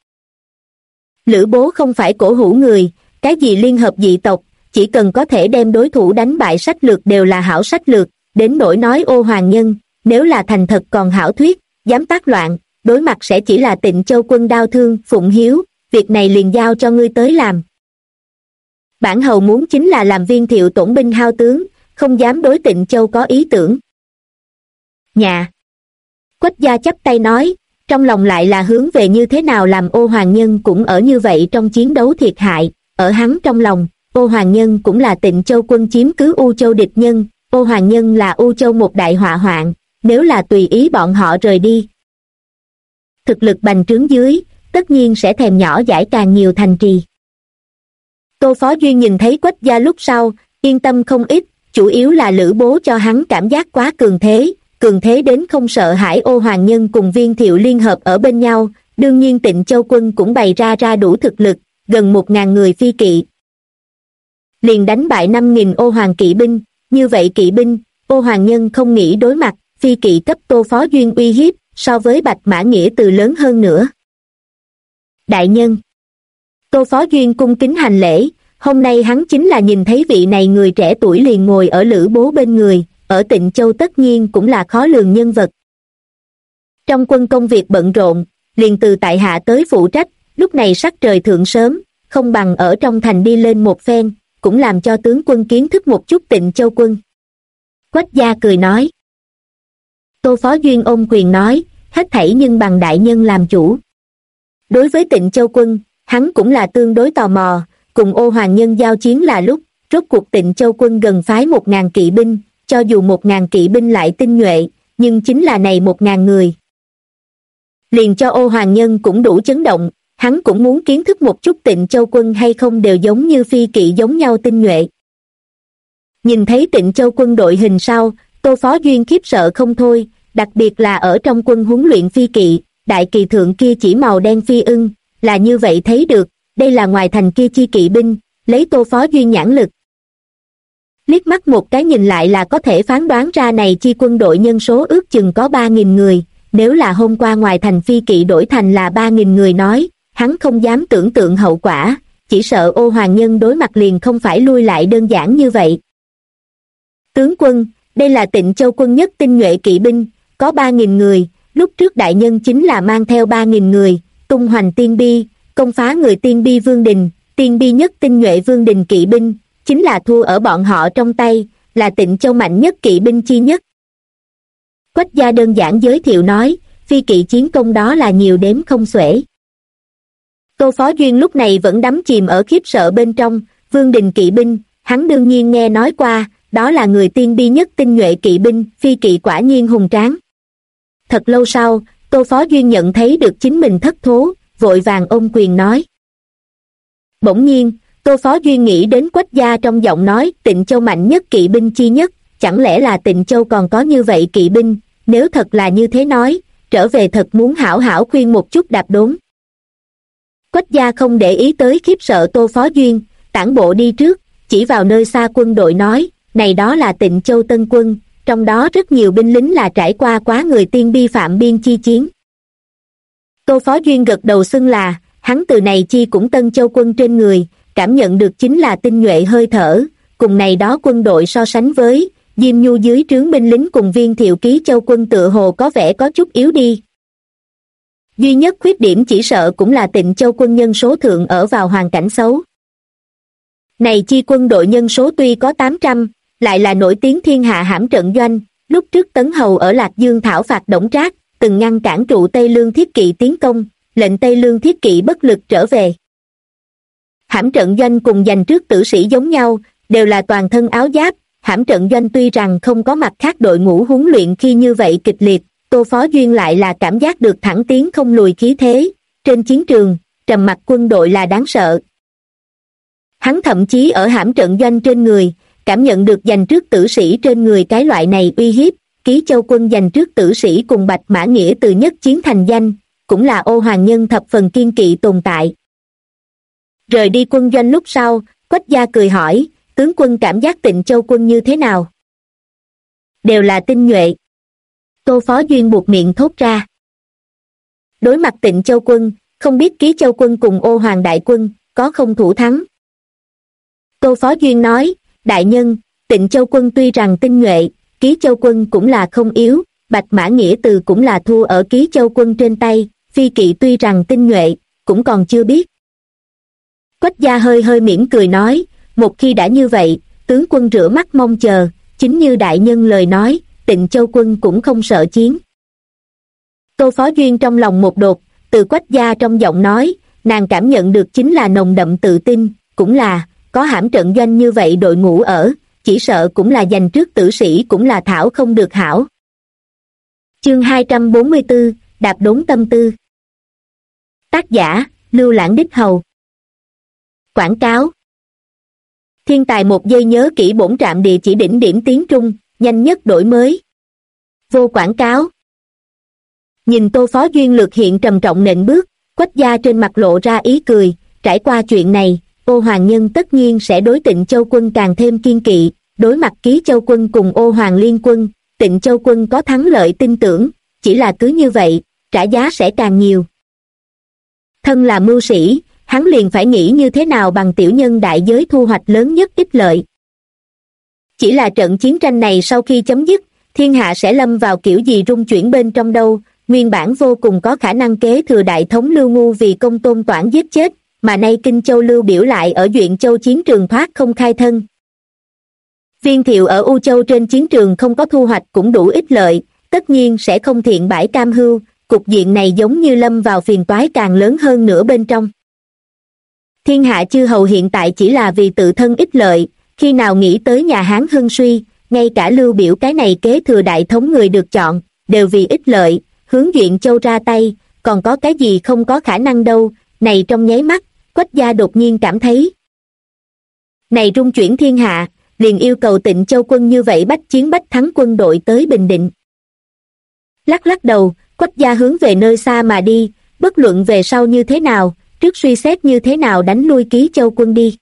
Lữ Bố không phải cổ hủ người, cái gì liên hợp dị tộc, chỉ cần có thể đem đối thủ đánh bại sách lược đều là hảo sách lược, đến nỗi nói Ô Hoàng Nhân, nếu là thành thật còn hảo thuyết, dám tác loạn, đối mặt sẽ chỉ là Tịnh Châu quân đau thương. Phụng Hiếu, việc này liền giao cho ngươi tới làm. Bản hầu muốn chính là làm Viên Thiệu tổn binh hao tướng, không dám đối Tịnh Châu có ý tưởng. Nhà. Quách gia chắp tay nói, trong lòng lại là hướng về như thế nào làm Ô Hoàng Nhân cũng ở như vậy trong chiến đấu thiệt hại, ở hắn trong lòng, Ô Hoàng Nhân cũng là Tịnh Châu quân chiếm cứ U Châu địch nhân, Ô Hoàng Nhân là U Châu một đại họa hoạn, nếu là tùy ý bọn họ rời đi. thực lực bành trướng dưới, tất nhiên sẽ thèm nhỏ dãi càng nhiều thành trì. Tô Phó Duyên nhìn thấy Quách gia lúc sau, yên tâm không ít, chủ yếu là Lữ Bố cho hắn cảm giác quá cường thế đến không sợ hãi Ô Hoàng Nhân cùng Viên Thiệu liên hợp ở bên nhau, đương nhiên Tịnh Châu quân cũng bày ra đủ thực lực, gần 1.000 người phi kỵ. Liền đánh bại 5.000 Ô Hoàng kỵ binh, như vậy kỵ binh, Ô Hoàng Nhân không nghĩ đối mặt, phi kỵ cấp Tô Phó Duyên uy hiếp, so với Bạch Mã Nghĩa Từ lớn hơn nữa. Đại nhân. Tô Phó Duyên cung kính hành lễ, hôm nay hắn chính là nhìn thấy vị này người trẻ tuổi liền ngồi ở Lữ Bố bên người, ở Tịnh Châu tất nhiên cũng là khó lường nhân vật. Trong quân công việc bận rộn, liền từ tại hạ tới phụ trách, lúc này sắc trời thượng sớm, không bằng ở trong thành đi lên một phen, cũng làm cho tướng quân kiến thức một chút Tịnh Châu quân. Quách gia cười nói. Tô Phó Duyên ôm quyền nói, hết thảy nhưng bằng đại nhân làm chủ. Đối với Tịnh Châu quân, hắn cũng là tương đối tò mò, cùng Ô Hoàng Nhân giao chiến là lúc, rốt cuộc Tịnh Châu quân gần phái 1.000 kỵ binh, cho dù 1.000 kỵ binh lại tinh nhuệ, nhưng chính là này 1.000 người. Liền cho Ô Hoàng Nhân cũng đủ chấn động, hắn cũng muốn kiến thức một chút Tịnh Châu quân hay không đều giống như phi kỵ giống nhau tinh nhuệ. Nhìn thấy Tịnh Châu quân đội hình sau, Tô Phó Duyên khiếp sợ không thôi, đặc biệt là ở trong quân huấn luyện phi kỵ, đại kỳ thượng kia chỉ màu đen phi ưng, là như vậy thấy được, đây là ngoài thành kia chi kỵ binh, lấy Tô Phó Duyên nhãn lực. Liếc mắt một cái nhìn lại là có thể phán đoán ra này chi quân đội nhân số ước chừng có 3.000 người, nếu là hôm qua ngoài thành phi kỵ đổi thành là 3.000 người nói, hắn không dám tưởng tượng hậu quả, chỉ sợ Ô Hoàng Nhân đối mặt liền không phải lui lại đơn giản như vậy. Tướng quân, đây là Tịnh Châu quân nhất tinh nhuệ kỵ binh, có 3.000 người, lúc trước đại nhân chính là mang theo 3.000 người, tung hoành tiên bi, công phá người tiên bi Vương Đình, tiên bi nhất tinh nhuệ Vương Đình kỵ binh, chính là thua ở bọn họ trong tay, là Tịnh Châu mạnh nhất kỵ binh chi nhất. Quách gia đơn giản giới thiệu nói, phi kỵ chiến công đó là nhiều đếm không xuể. Tô Phó Duyên lúc này vẫn đắm chìm ở khiếp sợ bên trong, Vương Đình kỵ binh, hắn đương nhiên nghe nói qua, đó là người tiên bi nhất tinh nhuệ kỵ binh, phi kỵ quả nhiên hùng tráng. Thật lâu sau, Tô Phó Duyên nhận thấy được chính mình thất thố, vội vàng ôm quyền nói. Bỗng nhiên, Tô Phó Duyên nghĩ đến Quách gia trong giọng nói Tịnh Châu mạnh nhất kỵ binh chi nhất, chẳng lẽ là Tịnh Châu còn có như vậy kỵ binh, nếu thật là như thế nói, trở về thật muốn hảo hảo khuyên một chút đạp đốn. Quách gia không để ý tới khiếp sợ Tô Phó Duyên, tản bộ đi trước, chỉ vào nơi xa quân đội nói, này đó là Tịnh Châu tân quân, trong đó rất nhiều binh lính là trải qua quá người tiên bi phạm biên chi chiến. Tô Phó Duyên gật đầu xưng là, hắn từ này chi cũng Tân Châu quân trên người, cảm nhận được chính là tinh nhuệ hơi thở, cùng này đó quân đội so sánh với, Diêm Nhu dưới trướng binh lính cùng Viên Thiệu ký Châu quân tựa hồ có vẻ có chút yếu đi. Duy nhất khuyết điểm chỉ sợ cũng là Tịnh Châu quân nhân số thượng ở vào hoàn cảnh xấu. Này chi quân đội nhân số tuy có 800, lại là nổi tiếng thiên hạ hãm trận doanh, lúc trước Tấn Hầu ở Lạc Dương thảo phạt Đổng Trác, từng ngăn cản trụ Tây Lương Thiết Kỵ tiến công, lệnh Tây Lương Thiết Kỵ bất lực trở về. Hãm trận doanh cùng giành trước tử sĩ giống nhau, đều là toàn thân áo giáp, hãm trận doanh tuy rằng không có mặt khác đội ngũ huấn luyện khi như vậy kịch liệt, Tô Phó Duyên lại là cảm giác được thẳng tiến không lùi khí thế, trên chiến trường, trầm mặc quân đội là đáng sợ. Hắn thậm chí ở hãm trận doanh trên người, cảm nhận được giành trước tử sĩ trên người cái loại này uy hiếp, ký Châu quân giành trước tử sĩ cùng Bạch Mã Nghĩa từ nhất chiến thành danh, cũng là Ô Hoàng Nhân thập phần kiên kỵ tồn tại. Rời đi quân doanh lúc sau, Quách gia cười hỏi, tướng quân cảm giác Tịnh Châu quân như thế nào? Đều là tinh nhuệ. Tô Phó Duyên buột miệng thốt ra. Đối mặt Tịnh Châu quân, không biết ký Châu quân cùng Ô Hoàng đại quân, có không thủ thắng? Tô Phó Duyên nói, đại nhân, Tịnh Châu quân tuy rằng tinh nhuệ, ký Châu quân cũng là không yếu, Bạch Mã Nghĩa Từ cũng là thua ở ký Châu quân trên tay, phi kỵ tuy rằng tinh nhuệ, cũng còn chưa biết. Quách gia hơi hơi mỉm cười nói, một khi đã như vậy, tướng quân rửa mắt mong chờ, chính như đại nhân lời nói, Tịnh Châu quân cũng không sợ chiến. Tô Phó Duyên trong lòng một đột, từ Quách gia trong giọng nói, nàng cảm nhận được chính là nồng đậm tự tin, cũng là, có hãm trận doanh như vậy đội ngũ ở, chỉ sợ cũng là giành trước tử sĩ cũng là thảo không được hảo. Chương 244, đạp đốn tâm tư. Tác giả, Lưu Lãng Đích Hầu. Quảng cáo. Thiên tài 1 giây nhớ kỹ bổn trạm địa chỉ đỉnh điểm tiếng Trung, nhanh nhất đổi mới. Vô quảng cáo. Nhìn Tô Phó Duyên lược hiện trầm trọng nện bước, Quách gia trên mặt lộ ra ý cười. Trải qua chuyện này, Ô Hoàng Nhân tất nhiên sẽ đối Tịnh Châu Quân càng thêm kiên kỵ. Đối mặt Ký Châu Quân cùng Ô Hoàng liên quân, Tịnh Châu Quân có thắng lợi tin tưởng, chỉ là cứ như vậy, trả giá sẽ càng nhiều. Thân là mưu sĩ, hắn liền phải nghĩ như thế nào bằng tiểu nhân đại giới thu hoạch lớn nhất ích lợi. Chỉ là trận chiến tranh này sau khi chấm dứt, thiên hạ sẽ lâm vào kiểu gì rung chuyển bên trong đâu. Nguyên bản vô cùng có khả năng kế thừa đại thống Lưu Ngu vì Công Tôn Toản giết chết, mà nay Kinh Châu Lưu Biểu lại ở Duyện Châu chiến trường thoát không khai thân. Viên Thiệu ở U Châu trên chiến trường không có thu hoạch cũng đủ ích lợi, tất nhiên sẽ không thiện bãi cam hưu, cục diện này giống như lâm vào phiền toái càng lớn hơn nữa bên trong. Thiên hạ chư hầu hiện tại chỉ là vì tự thân ích lợi, khi nào nghĩ tới nhà Hán hưng suy, ngay cả Lưu Biểu cái này kế thừa đại thống người được chọn, đều vì ích lợi, hướng Duyện Châu ra tay, còn có cái gì không có khả năng đâu. Này trong nháy mắt, Quách gia đột nhiên cảm thấy này rung chuyển thiên hạ, liền yêu cầu Tịnh Châu Quân như vậy bách chiến bách thắng quân đội tới Bình Định. Lắc lắc đầu, Quách gia hướng về nơi xa mà đi, bất luận về sau như thế nào, trước suy xét như thế nào đánh lui Ký Châu Quân đi.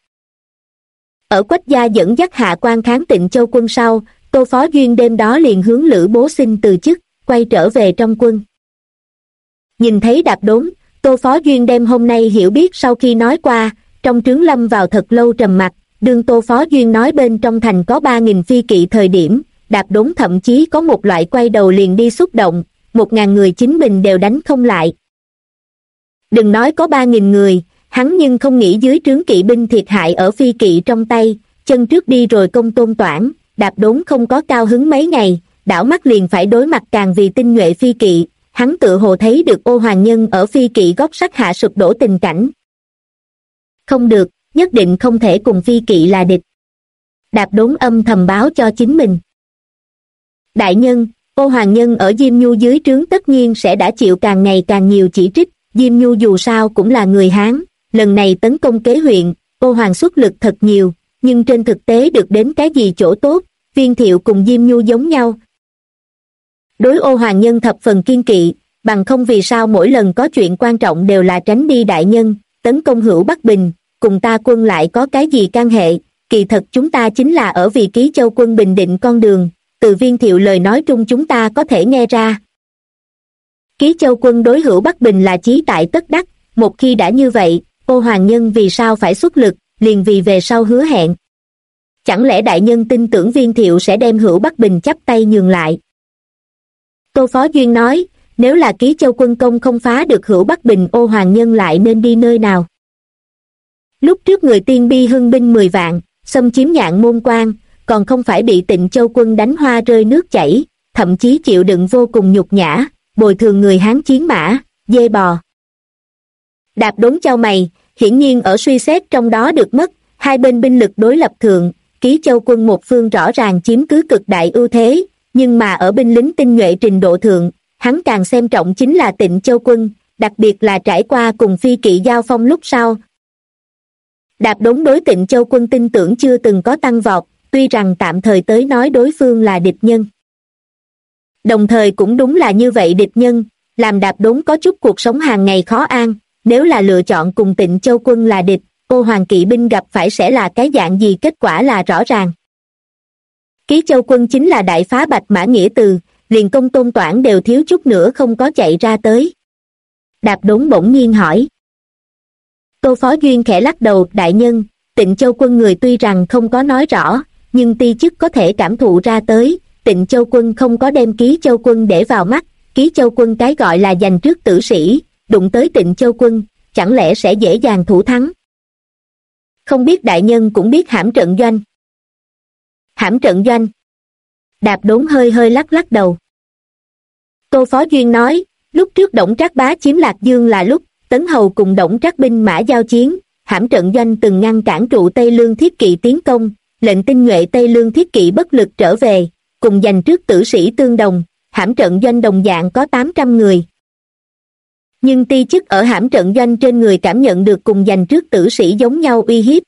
Ở Quách gia dẫn dắt hạ quan kháng Tịnh Châu Quân sau, Tô Phó Duyên đêm đó liền hướng Lữ Bố xin từ chức, quay trở về trong quân. Nhìn thấy Đạp Đốn, Tô Phó Duyên đem hôm nay hiểu biết sau khi nói qua, trong trướng lâm vào thật lâu trầm mặc. Đương Tô Phó Duyên nói bên trong thành có 3.000 phi kỵ thời điểm, Đạp Đốn thậm chí có một loại quay đầu liền đi xúc động, 1.000 người chính mình đều đánh không lại. Đừng nói có 3.000 người, hắn nhưng không nghĩ dưới trướng kỵ binh thiệt hại ở phi kỵ trong tay, chân trước đi rồi Công Tôn Toản. Đạp Đốn không có cao hứng mấy ngày, đảo mắt liền phải đối mặt càng vì tinh nhuệ phi kỵ, hắn tự hồ thấy được Ô Hoàng Nhân ở phi kỵ gót sắt hạ sụp đổ tình cảnh. Không được, nhất định không thể cùng phi kỵ là địch. Đạp Đốn âm thầm báo cho chính mình. Đại nhân, Ô Hoàng Nhân ở Diêm Nhu dưới trướng tất nhiên sẽ đã chịu càng ngày càng nhiều chỉ trích. Diêm Nhu dù sao cũng là người Hán, lần này tấn công Kế huyện, Ô Hoàng xuất lực thật nhiều, nhưng trên thực tế được đến cái gì chỗ tốt. Viên Thiệu cùng Diêm Nhu giống nhau. Đối Ô Hoàng Nhân thập phần kiên kỵ, bằng không vì sao mỗi lần có chuyện quan trọng đều là tránh đi đại nhân, tấn công Hữu Bắc Bình, cùng ta quân lại có cái gì can hệ. Kỳ thật chúng ta chính là ở vì Ký Châu Quân bình định con đường, từ Viên Thiệu lời nói trung chúng ta có thể nghe ra. Ký Châu Quân đối Hữu Bắc Bình là chí tại tất đắc, một khi đã như vậy, Ô Hoàng Nhân vì sao phải xuất lực, liền vì về sau hứa hẹn. Chẳng lẽ đại nhân tin tưởng Viên Thiệu sẽ đem Hữu Bắc Bình chắp tay nhường lại? Tô Phó Duyên nói, nếu là Ký Châu Quân công không phá được Hữu Bắc Bình, Ô Hoàng Nhân lại nên đi nơi nào? Lúc trước người Tiên Bi hưng binh 10 vạn, xâm chiếm Nhạn Môn Quan, còn không phải bị Tịnh Châu Quân đánh hoa rơi nước chảy, thậm chí chịu đựng vô cùng nhục nhã, bồi thường người Hán chiến mã, dê bò. Đạp Đốn chau mày, hiển nhiên ở suy xét trong đó được mất, hai bên binh lực đối lập thượng, Ký Châu Quân một phương rõ ràng chiếm cứ cực đại ưu thế, nhưng mà ở binh lính tinh nhuệ trình độ thượng, hắn càng xem trọng chính là Tịnh Châu Quân, đặc biệt là trải qua cùng phi kỵ giao phong lúc sau. Đạp Đốn đối Tịnh Châu Quân tin tưởng chưa từng có tăng vọt, tuy rằng tạm thời tới nói đối phương là địch nhân. Đồng thời cũng đúng là như vậy địch nhân, làm Đạp Đốn có chút cuộc sống hàng ngày khó an, nếu là lựa chọn cùng Tịnh Châu Quân là địch, Ô Hoàng kỵ binh gặp phải sẽ là cái dạng gì kết quả là rõ ràng. Ký Châu Quân chính là đại phá Bạch Mã Nghĩa Từ, liền Công Tôn Toản đều thiếu chút nữa không có chạy ra tới. Đạp Đốn bỗng nhiên hỏi. Tô Phó Duyên khẽ lắc đầu, đại nhân, Tịnh Châu Quân người tuy rằng không có nói rõ, nhưng ti chức có thể cảm thụ ra tới, Tịnh Châu Quân không có đem Ký Châu Quân để vào mắt, Ký Châu Quân cái gọi là giành trước tử sĩ, đụng tới Tịnh Châu Quân, chẳng lẽ sẽ dễ dàng thủ thắng. Không biết đại nhân cũng biết hãm trận doanh. Hãm trận doanh. Đạp Đốn hơi hơi lắc lắc đầu. Tô Phó Duyên nói, lúc trước Đổng Trác bá chiếm Lạc Dương là lúc Tấn Hầu cùng Đổng Trác binh mã giao chiến, hãm trận doanh từng ngăn cản trụ Tây Lương thiết kỵ tiến công, lệnh tinh nhuệ Tây Lương thiết kỵ bất lực trở về, cùng giành trước tử sĩ tương đồng, hãm trận doanh đồng dạng có 800 người. Nhưng ti chức ở hãm trận doanh trên người cảm nhận được cùng giành trước tử sĩ giống nhau uy hiếp.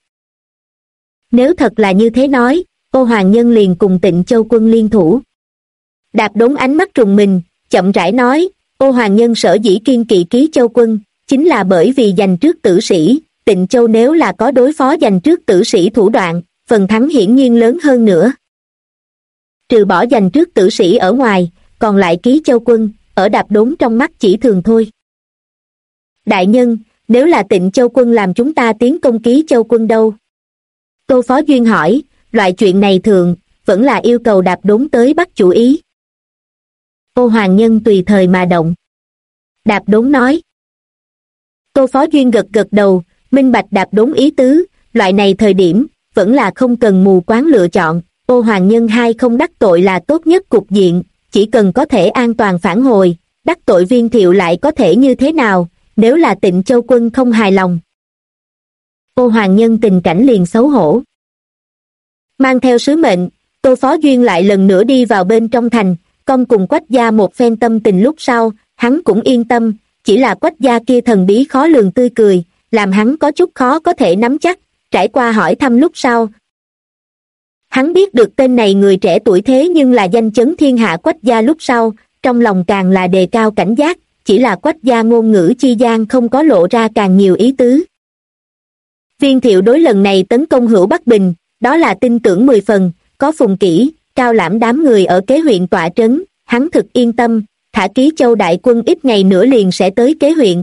Nếu thật là như thế nói, Ô Hoàng Nhân liền cùng Tịnh Châu Quân liên thủ. Đạp Đốn ánh mắt trùng mình, chậm rãi nói, Ô Hoàng Nhân sở dĩ kiên kỵ Ký Châu Quân, chính là bởi vì giành trước tử sĩ, Tịnh Châu nếu là có đối phó giành trước tử sĩ thủ đoạn, phần thắng hiển nhiên lớn hơn nữa. Trừ bỏ giành trước tử sĩ ở ngoài, còn lại Ký Châu Quân, ở Đạp Đốn trong mắt chỉ thường thôi. Đại nhân, nếu là Tịnh Châu Quân làm chúng ta tiến công Ký Châu Quân đâu? Tô Phó Duyên hỏi, loại chuyện này thường, vẫn là yêu cầu Đạp Đốn tới bắt chủ ý. Ô Hoàng Nhân tùy thời mà động. Đạp Đốn nói. Tô Phó Duyên gật gật đầu, minh bạch Đạp Đốn ý tứ, loại này thời điểm, vẫn là không cần mù quáng lựa chọn, Ô Hoàng Nhân hai không đắc tội là tốt nhất cục diện, chỉ cần có thể an toàn phản hồi, đắc tội Viên Thiệu lại có thể như thế nào, nếu là Tịnh Châu Quân không hài lòng. Ô Hoàng Nhân tình cảnh liền xấu hổ. Mang theo sứ mệnh, Tô Phó Duyên lại lần nữa đi vào bên trong thành, con cùng Quách gia một phen tâm tình lúc sau, hắn cũng yên tâm, chỉ là Quách gia kia thần bí khó lường tươi cười, làm hắn có chút khó có thể nắm chắc, trải qua hỏi thăm lúc sau. Hắn biết được tên này người trẻ tuổi thế nhưng là danh chấn thiên hạ Quách gia lúc sau, trong lòng càng là đề cao cảnh giác, chỉ là Quách gia ngôn ngữ chi gian không có lộ ra càng nhiều ý tứ. Viên Thiệu đối lần này tấn công Hữu Bắc Bình, đó là tin tưởng 10 phần, có Phùng Kỷ, Cao Lãm đám người ở kế huyện tọa trấn, hắn thực yên tâm, thả Ký Châu đại quân ít ngày nữa liền sẽ tới kế huyện.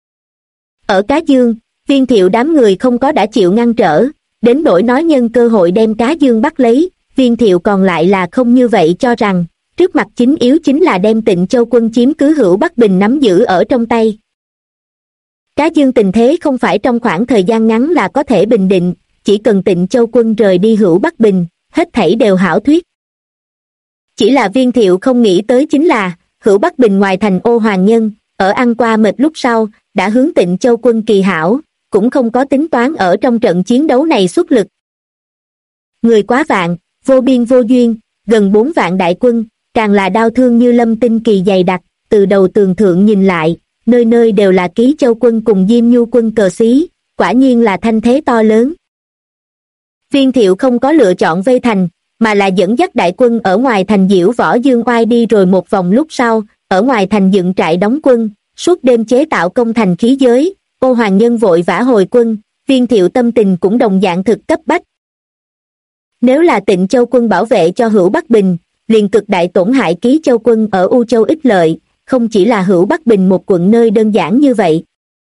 Ở Cá Dương, Viên Thiệu đám người không có đã chịu ngăn trở, đến nỗi nói nhân cơ hội đem Cá Dương bắt lấy, Viên Thiệu còn lại là không như vậy cho rằng, trước mặt chính yếu chính là đem Tịnh Châu Quân chiếm cứ Hữu Bắc Bình nắm giữ ở trong tay. Cá Dương tình thế không phải trong khoảng thời gian ngắn là có thể bình định, chỉ cần Tịnh Châu Quân rời đi Hữu Bắc Bình, hết thảy đều hảo thuyết. Chỉ là Viên Thiệu không nghĩ tới chính là, Hữu Bắc Bình ngoài thành Ô Hoàng Nhân, ở ăn qua mệt lúc sau, đã hướng Tịnh Châu Quân kỳ hảo, cũng không có tính toán ở trong trận chiến đấu này xuất lực. Người quá vạn, vô biên vô duyên, gần 4 vạn đại quân, càng là đau thương như lâm tinh kỳ dày đặc, từ đầu tường thượng nhìn lại, nơi nơi đều là Ký Châu Quân cùng Diêm Nhu Quân cờ xí, quả nhiên là thanh thế to lớn. Viên Thiệu không có lựa chọn vây thành, mà là dẫn dắt đại quân ở ngoài thành diễu võ dương oai đi rồi một vòng lúc sau, ở ngoài thành dựng trại đóng quân, suốt đêm chế tạo công thành khí giới, Ô Hoàng Nhân vội vã hồi quân, Viên Thiệu tâm tình cũng đồng dạng thực cấp bách. Nếu là Tịnh Châu Quân bảo vệ cho Hữu Bắc Bình, liền cực đại tổn hại Ký Châu Quân ở U Châu ích lợi, không chỉ là Hữu Bắc Bình một quận nơi đơn giản như vậy.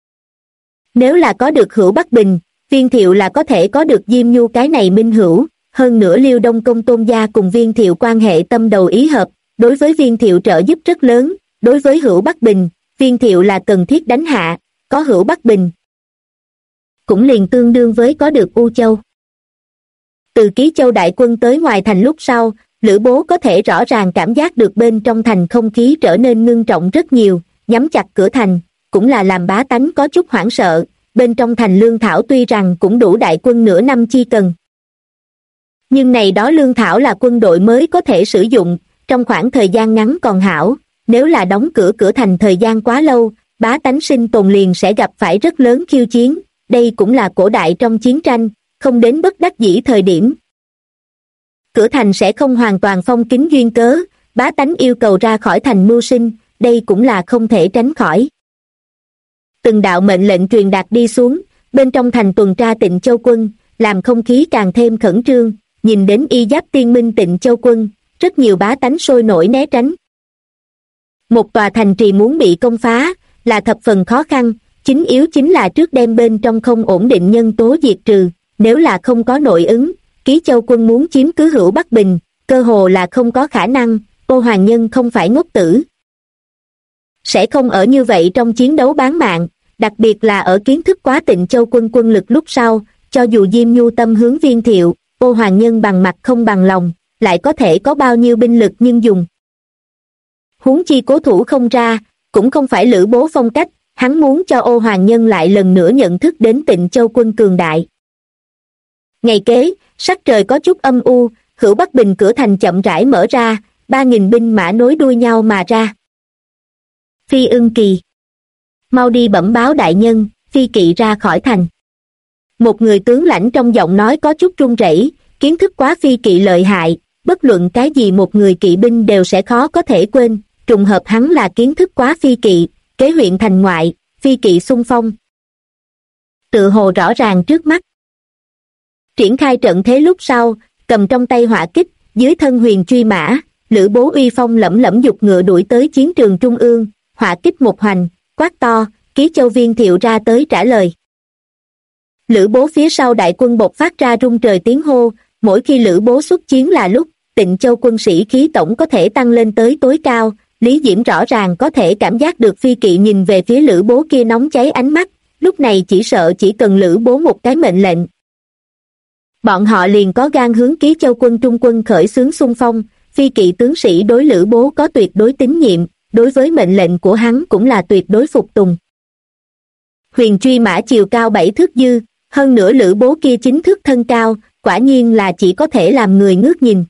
Nếu là có được Hữu Bắc Bình, Viên Thiệu là có thể có được Diêm Nhu cái này minh hữu, hơn nữa Liêu Đông Công Tôn gia cùng Viên Thiệu quan hệ tâm đầu ý hợp, đối với Viên Thiệu trợ giúp rất lớn, đối với Hữu Bắc Bình, Viên Thiệu là cần thiết đánh hạ, có Hữu Bắc Bình. Cũng liền tương đương với có được U Châu. Từ Ký Châu đại quân tới ngoài thành lúc sau, Lữ Bố có thể rõ ràng cảm giác được bên trong thành không khí trở nên ngưng trọng rất nhiều, nhắm chặt cửa thành, cũng là làm bá tánh có chút hoảng sợ, bên trong thành lương thảo tuy rằng cũng đủ đại quân nửa năm chi cần. Nhưng này đó lương thảo là quân đội mới có thể sử dụng, trong khoảng thời gian ngắn còn hảo, nếu là đóng cửa thành thời gian quá lâu, bá tánh sinh tồn liền sẽ gặp phải rất lớn khiêu chiến, đây cũng là cổ đại trong chiến tranh, không đến bất đắc dĩ thời điểm. Cửa thành sẽ không hoàn toàn phong kín duyên cớ, bá tánh yêu cầu ra khỏi thành mưu sinh, đây cũng là không thể tránh khỏi. Từng đạo mệnh lệnh truyền đạt đi xuống, bên trong thành tuần tra Tịnh Châu Quân, làm không khí càng thêm khẩn trương, nhìn đến y giáp tiên minh Tịnh Châu Quân, rất nhiều bá tánh sôi nổi né tránh. Một tòa thành trì muốn bị công phá, là thập phần khó khăn, chính yếu chính là trước đem bên trong không ổn định nhân tố diệt trừ, nếu là không có nội ứng, Ký Châu Quân muốn chiếm cứ Hữu Bắc Bình, cơ hồ là không có khả năng, Ô Hoàng Nhân không phải ngốc tử. Sẽ không ở như vậy trong chiến đấu bán mạng, đặc biệt là ở kiến thức quá Tịnh Châu Quân quân lực lúc sau, cho dù Diêm Nhu tâm hướng Viên Thiệu, Ô Hoàng Nhân bằng mặt không bằng lòng, lại có thể có bao nhiêu binh lực nhưng dùng. Huống chi cố thủ không ra, cũng không phải Lữ Bố phong cách, hắn muốn cho Ô Hoàng Nhân lại lần nữa nhận thức đến Tịnh Châu Quân cường đại. Ngày kế, sắc trời có chút âm u, Hữu Bắc Bình cửa thành chậm rãi mở ra, 3.000 binh mã nối đuôi nhau mà ra. Phi Ưng Kỳ. mau đi bẩm báo đại nhân, phi kỵ ra khỏi thành. Một người tướng lãnh trong giọng nói có chút run rẩy, kiến thức quá phi kỵ lợi hại, bất luận cái gì một người kỵ binh đều sẽ khó có thể quên, trùng hợp hắn là kiến thức quá phi kỵ, kế huyện thành ngoại, phi kỵ xung phong. Tự hồ rõ ràng trước mắt. Triển khai trận thế lúc sau, cầm trong tay hỏa kích, dưới thân huyền truy mã, Lữ Bố uy phong lẫm lẫm giục ngựa đuổi tới chiến trường trung ương, hỏa kích một hoành, quát to, Ký Châu Viên Thiệu ra tới trả lời. Lữ Bố phía sau đại quân bộc phát ra rung trời tiếng hô, mỗi khi Lữ Bố xuất chiến là lúc Tịnh Châu quân sĩ khí tổng có thể tăng lên tới tối cao, Lý Diễm rõ ràng có thể cảm giác được phi kỵ nhìn về phía Lữ Bố kia nóng cháy ánh mắt, lúc này chỉ sợ chỉ cần Lữ Bố một cái mệnh lệnh. Bọn họ liền có gan hướng Ký Châu quân trung quân khởi xướng xung phong, phi kỵ tướng sĩ đối Lữ Bố có tuyệt đối tín nhiệm, đối với mệnh lệnh của hắn cũng là tuyệt đối phục tùng. Huyền truy mã chiều cao 7 thước dư, hơn nữa Lữ Bố kia 9 thước thân cao, quả nhiên là chỉ có thể làm người ngước nhìn.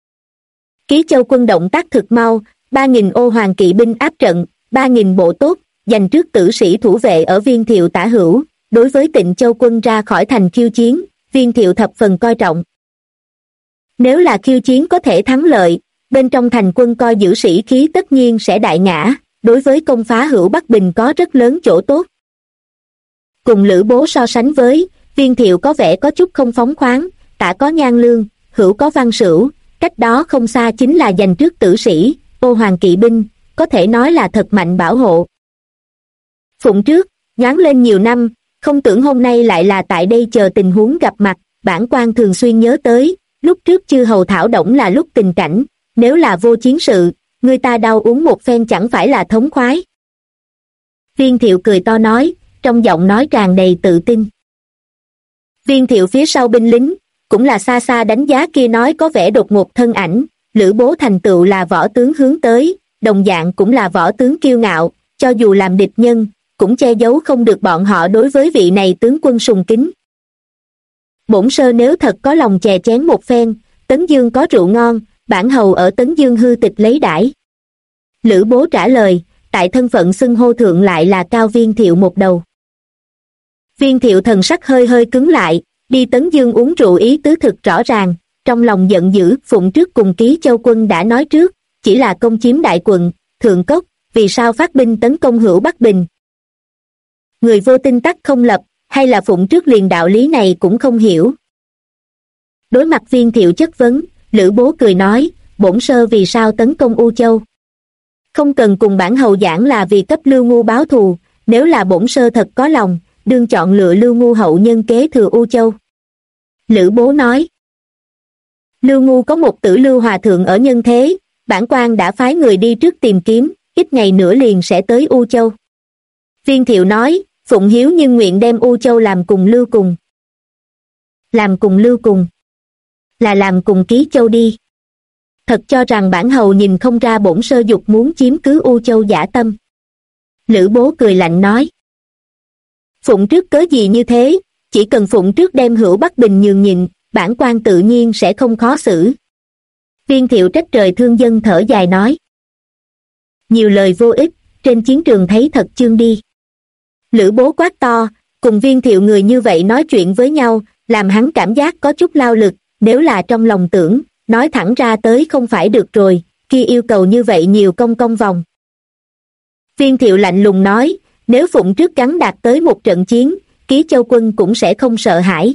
Ký Châu quân động tác thực mau, 3.000 ô hoàng kỵ binh áp trận, 3.000 bộ tốt, dành trước tử sĩ thủ vệ ở Viên Thiệu tả hữu, đối với Tịnh Châu quân ra khỏi thành khiêu chiến, Viên Thiệu thập phần coi trọng. Nếu là khiêu chiến có thể thắng lợi, bên trong thành quân coi giữ sĩ khí tất nhiên sẽ đại ngã, đối với công phá hữu Bắc Bình có rất lớn chỗ tốt. Cùng Lữ Bố so sánh với, Viên Thiệu có vẻ có chút không phóng khoáng, tả có Nhan Lương, hữu có Văn Sửu, cách đó không xa chính là dành trước tử sĩ, ô hoàng kỵ binh, có thể nói là thật mạnh bảo hộ. Phụng trước, nhoáng lên nhiều năm, không tưởng hôm nay lại là tại đây chờ tình huống gặp mặt, bản quan thường xuyên nhớ tới, lúc trước chư hầu thảo động là lúc tình cảnh, nếu là vô chiến sự, người ta đau uống một phen chẳng phải là thống khoái. Viên Thiệu cười to nói, trong giọng nói tràn đầy tự tin. Viên Thiệu phía sau binh lính, cũng là xa xa đánh giá kia nói có vẻ đột ngột thân ảnh, Lữ Bố thành tựu là võ tướng hướng tới, đồng dạng cũng là võ tướng kiêu ngạo, cho dù làm địch nhân, cũng che giấu không được bọn họ đối với vị này tướng quân sùng kính. Bổn sơ nếu thật có lòng chè chén một phen, Tấn Dương có rượu ngon, bản hầu ở Tấn Dương hư tịch lấy đãi. Lữ Bố trả lời, tại thân phận xưng hô thượng lại là cao Viên Thiệu một đầu. Viên Thiệu thần sắc hơi hơi cứng lại, đi Tấn Dương uống rượu ý tứ thực rõ ràng, trong lòng giận dữ. Phụng trước cùng Ký Châu quân đã nói trước, chỉ là công chiếm đại quận, Thượng Cốc, vì sao phát binh tấn công hữu Bắc Bình. Người vô tinh tắc không lập, hay là Phụng trước liền đạo lý này cũng không hiểu. Đối mặt Viên Thiệu chất vấn, Lữ Bố cười nói, bổn sơ vì sao tấn công U Châu. Không cần cùng bản hầu giảng là vì cấp Lưu Ngu báo thù, nếu là bổn sơ thật có lòng, đương chọn lựa Lưu Ngu hậu nhân kế thừa U Châu. Lữ Bố nói, Lưu Ngu có một tử Lưu Hòa Thượng ở nhân thế, bản quan đã phái người đi trước tìm kiếm, ít ngày nữa liền sẽ tới U Châu. Viên Thiệu nói, Phụng hiếu nhưng nguyện đem U Châu làm cùng Lưu cùng. Làm cùng Lưu cùng, là làm cùng Ký Châu đi. Thật cho rằng bản hầu nhìn không ra bổn sơ dục muốn chiếm cứ U Châu dã tâm. Lữ Bố cười lạnh nói, Phụng trước cớ gì như thế, chỉ cần Phụng trước đem hữu Bắc Bình nhường nhịn, bản quan tự nhiên sẽ không khó xử. Viên Thiệu trách trời thương dân thở dài nói, nhiều lời vô ích, trên chiến trường thấy thật chương đi. Lữ Bố quát to, cùng Viên Thiệu người như vậy nói chuyện với nhau, làm hắn cảm giác có chút lao lực, nếu là trong lòng tưởng, nói thẳng ra tới không phải được rồi, kia yêu cầu như vậy nhiều công công vòng. Viên Thiệu lạnh lùng nói, nếu Phụng trước gắn đạt tới một trận chiến, Ký Châu quân cũng sẽ không sợ hãi.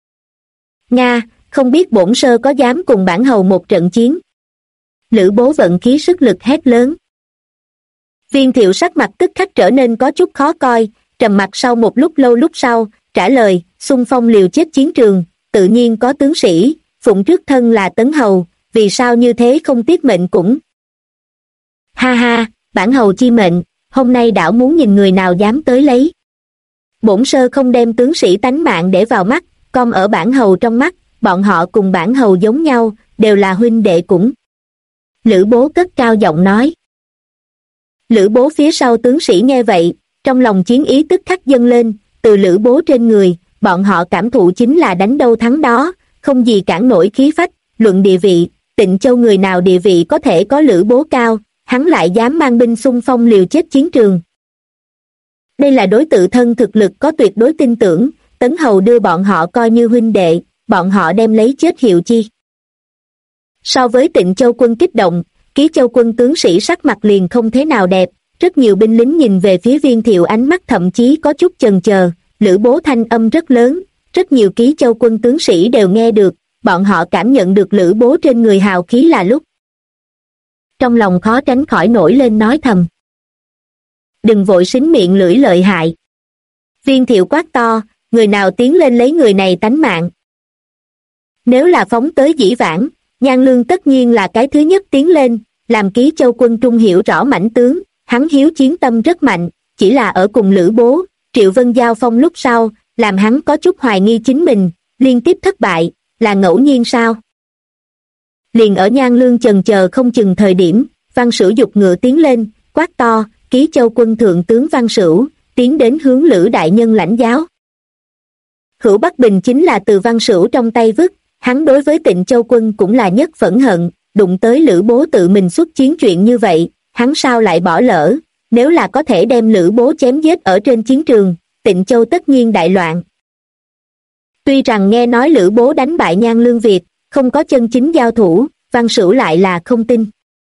Nga, không biết bổn sơ có dám cùng bản hầu một trận chiến. Lữ Bố vận khí sức lực hét lớn. Viên Thiệu sắc mặt tức khắc trở nên có chút khó coi, trầm mặc sau một lúc lâu lúc sau, trả lời, xung phong liều chết chiến trường, tự nhiên có tướng sĩ, Phụng trước thân là Tấn Hầu, vì sao như thế không tiếc mệnh cũng. Ha ha, bản hầu chi mệnh, hôm nay đảo muốn nhìn người nào dám tới lấy. Bổn sơ không đem tướng sĩ tánh mạng để vào mắt, con ở bản hầu trong mắt, bọn họ cùng bản hầu giống nhau, đều là huynh đệ cũng. Lữ Bố cất cao giọng nói. Lữ Bố phía sau tướng sĩ nghe vậy, trong lòng chiến ý tức khắc dâng lên, từ Lữ Bố trên người, bọn họ cảm thụ chính là đánh đâu thắng đó, không gì cản nổi khí phách, luận địa vị, Tịnh Châu người nào địa vị có thể có Lữ Bố cao, hắn lại dám mang binh xung phong liều chết chiến trường. Đây là đối tự thân thực lực có tuyệt đối tin tưởng, Tấn Hầu đưa bọn họ coi như huynh đệ, bọn họ đem lấy chết hiệu chi. So với Tịnh Châu quân kích động, Ký Châu quân tướng sĩ sắc mặt liền không thế nào đẹp, rất nhiều binh lính nhìn về phía Viên Thiệu ánh mắt thậm chí có chút chần chờ, Lữ Bố thanh âm rất lớn, rất nhiều Ký Châu quân tướng sĩ đều nghe được, bọn họ cảm nhận được Lữ Bố trên người hào khí là lúc. Trong lòng khó tránh khỏi nổi lên nói thầm. Đừng vội xính miệng lưỡi lợi hại. Viên Thiệu quát to, người nào tiến lên lấy người này tánh mạng. Nếu là phóng tới dĩ vãng, Nhan Lương tất nhiên là cái thứ nhất tiến lên, làm Ký Châu quân trung hiểu rõ mãnh tướng, hắn hiếu chiến tâm rất mạnh, chỉ là ở cùng Lữ Bố, Triệu Vân giao phong lúc sau, làm hắn có chút hoài nghi chính mình, liên tiếp thất bại, là ngẫu nhiên sao? Liền ở Nhan Lương chần chờ không chừng thời điểm, Văn Sửu giục ngựa tiến lên, quát to, Ký Châu quân thượng tướng Văn Sửu, tiến đến hướng Lữ đại nhân lãnh giáo. Hữu Bắc Bình chính là từ Văn Sửu trong tay vứt, hắn đối với Tịnh Châu quân cũng là nhất phẫn hận, đụng tới Lữ Bố tự mình xuất chiến chuyện như vậy, hắn sao lại bỏ lỡ, nếu là có thể đem Lữ Bố chém giết ở trên chiến trường, Tịnh Châu tất nhiên đại loạn. Tuy rằng nghe nói Lữ Bố đánh bại Nhan Lương Việt, không có chân chính giao thủ, Văn Sửu lại là không tin.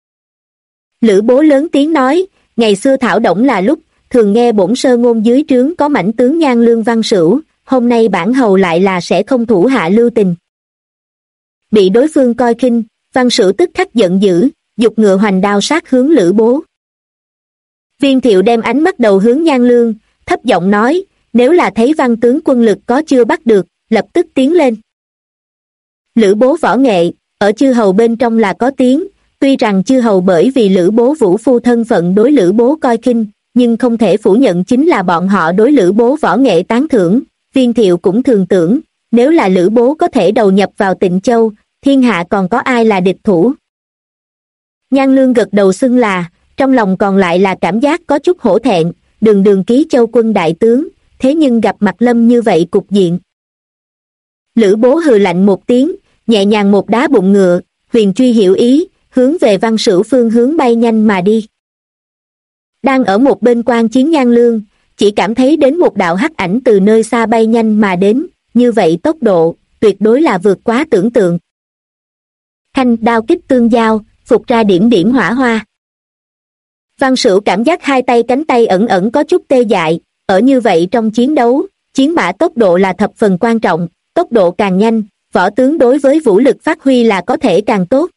Lữ Bố lớn tiếng nói, ngày xưa thảo động là lúc, thường nghe bổn sơ ngôn dưới trướng có mãnh tướng Nhan Lương Văn Sửu, hôm nay bản hầu lại là sẽ không thủ hạ lưu tình. Bị đối phương coi khinh, Văn Sửu tức khắc giận dữ, giục ngựa hoành đao sát hướng Lữ Bố. Viên Thiệu đem ánh mắt đầu hướng Nhan Lương, thấp giọng nói, nếu là thấy Văn tướng quân lực có chưa bắt được, lập tức tiến lên. Lữ Bố võ nghệ, ở chư hầu bên trong là có tiếng, tuy rằng chư hầu bởi vì Lữ Bố vũ phu thân phận đối Lữ Bố coi khinh, nhưng không thể phủ nhận chính là bọn họ đối Lữ Bố võ nghệ tán thưởng. Viên Thiệu cũng thường tưởng, nếu là Lữ Bố có thể đầu nhập vào Tịnh Châu, thiên hạ còn có ai là địch thủ. Nhan Lương gật đầu xưng là, trong lòng còn lại là cảm giác có chút hổ thẹn, đường Ký Châu quân đại tướng, thế nhưng gặp mặt lâm như vậy cục diện. Lữ Bố hừ lạnh một tiếng, nhẹ nhàng một đá bụng ngựa, Huyền Truy hiểu ý, hướng về Văn Sửu phương hướng bay nhanh mà đi. Đang ở một bên quan chiến Nhan Lương, chỉ cảm thấy đến một đạo hắc ảnh từ nơi xa bay nhanh mà đến, như vậy tốc độ, tuyệt đối là vượt quá tưởng tượng. Thanh đao kích tương giao, phục ra điểm điểm hỏa hoa. Văn Sửu cảm giác hai tay cánh tay ẩn ẩn có chút tê dại, ở như vậy trong chiến đấu, chiến mã tốc độ là thập phần quan trọng, tốc độ càng nhanh, võ tướng đối với vũ lực phát huy là có thể càng tốt.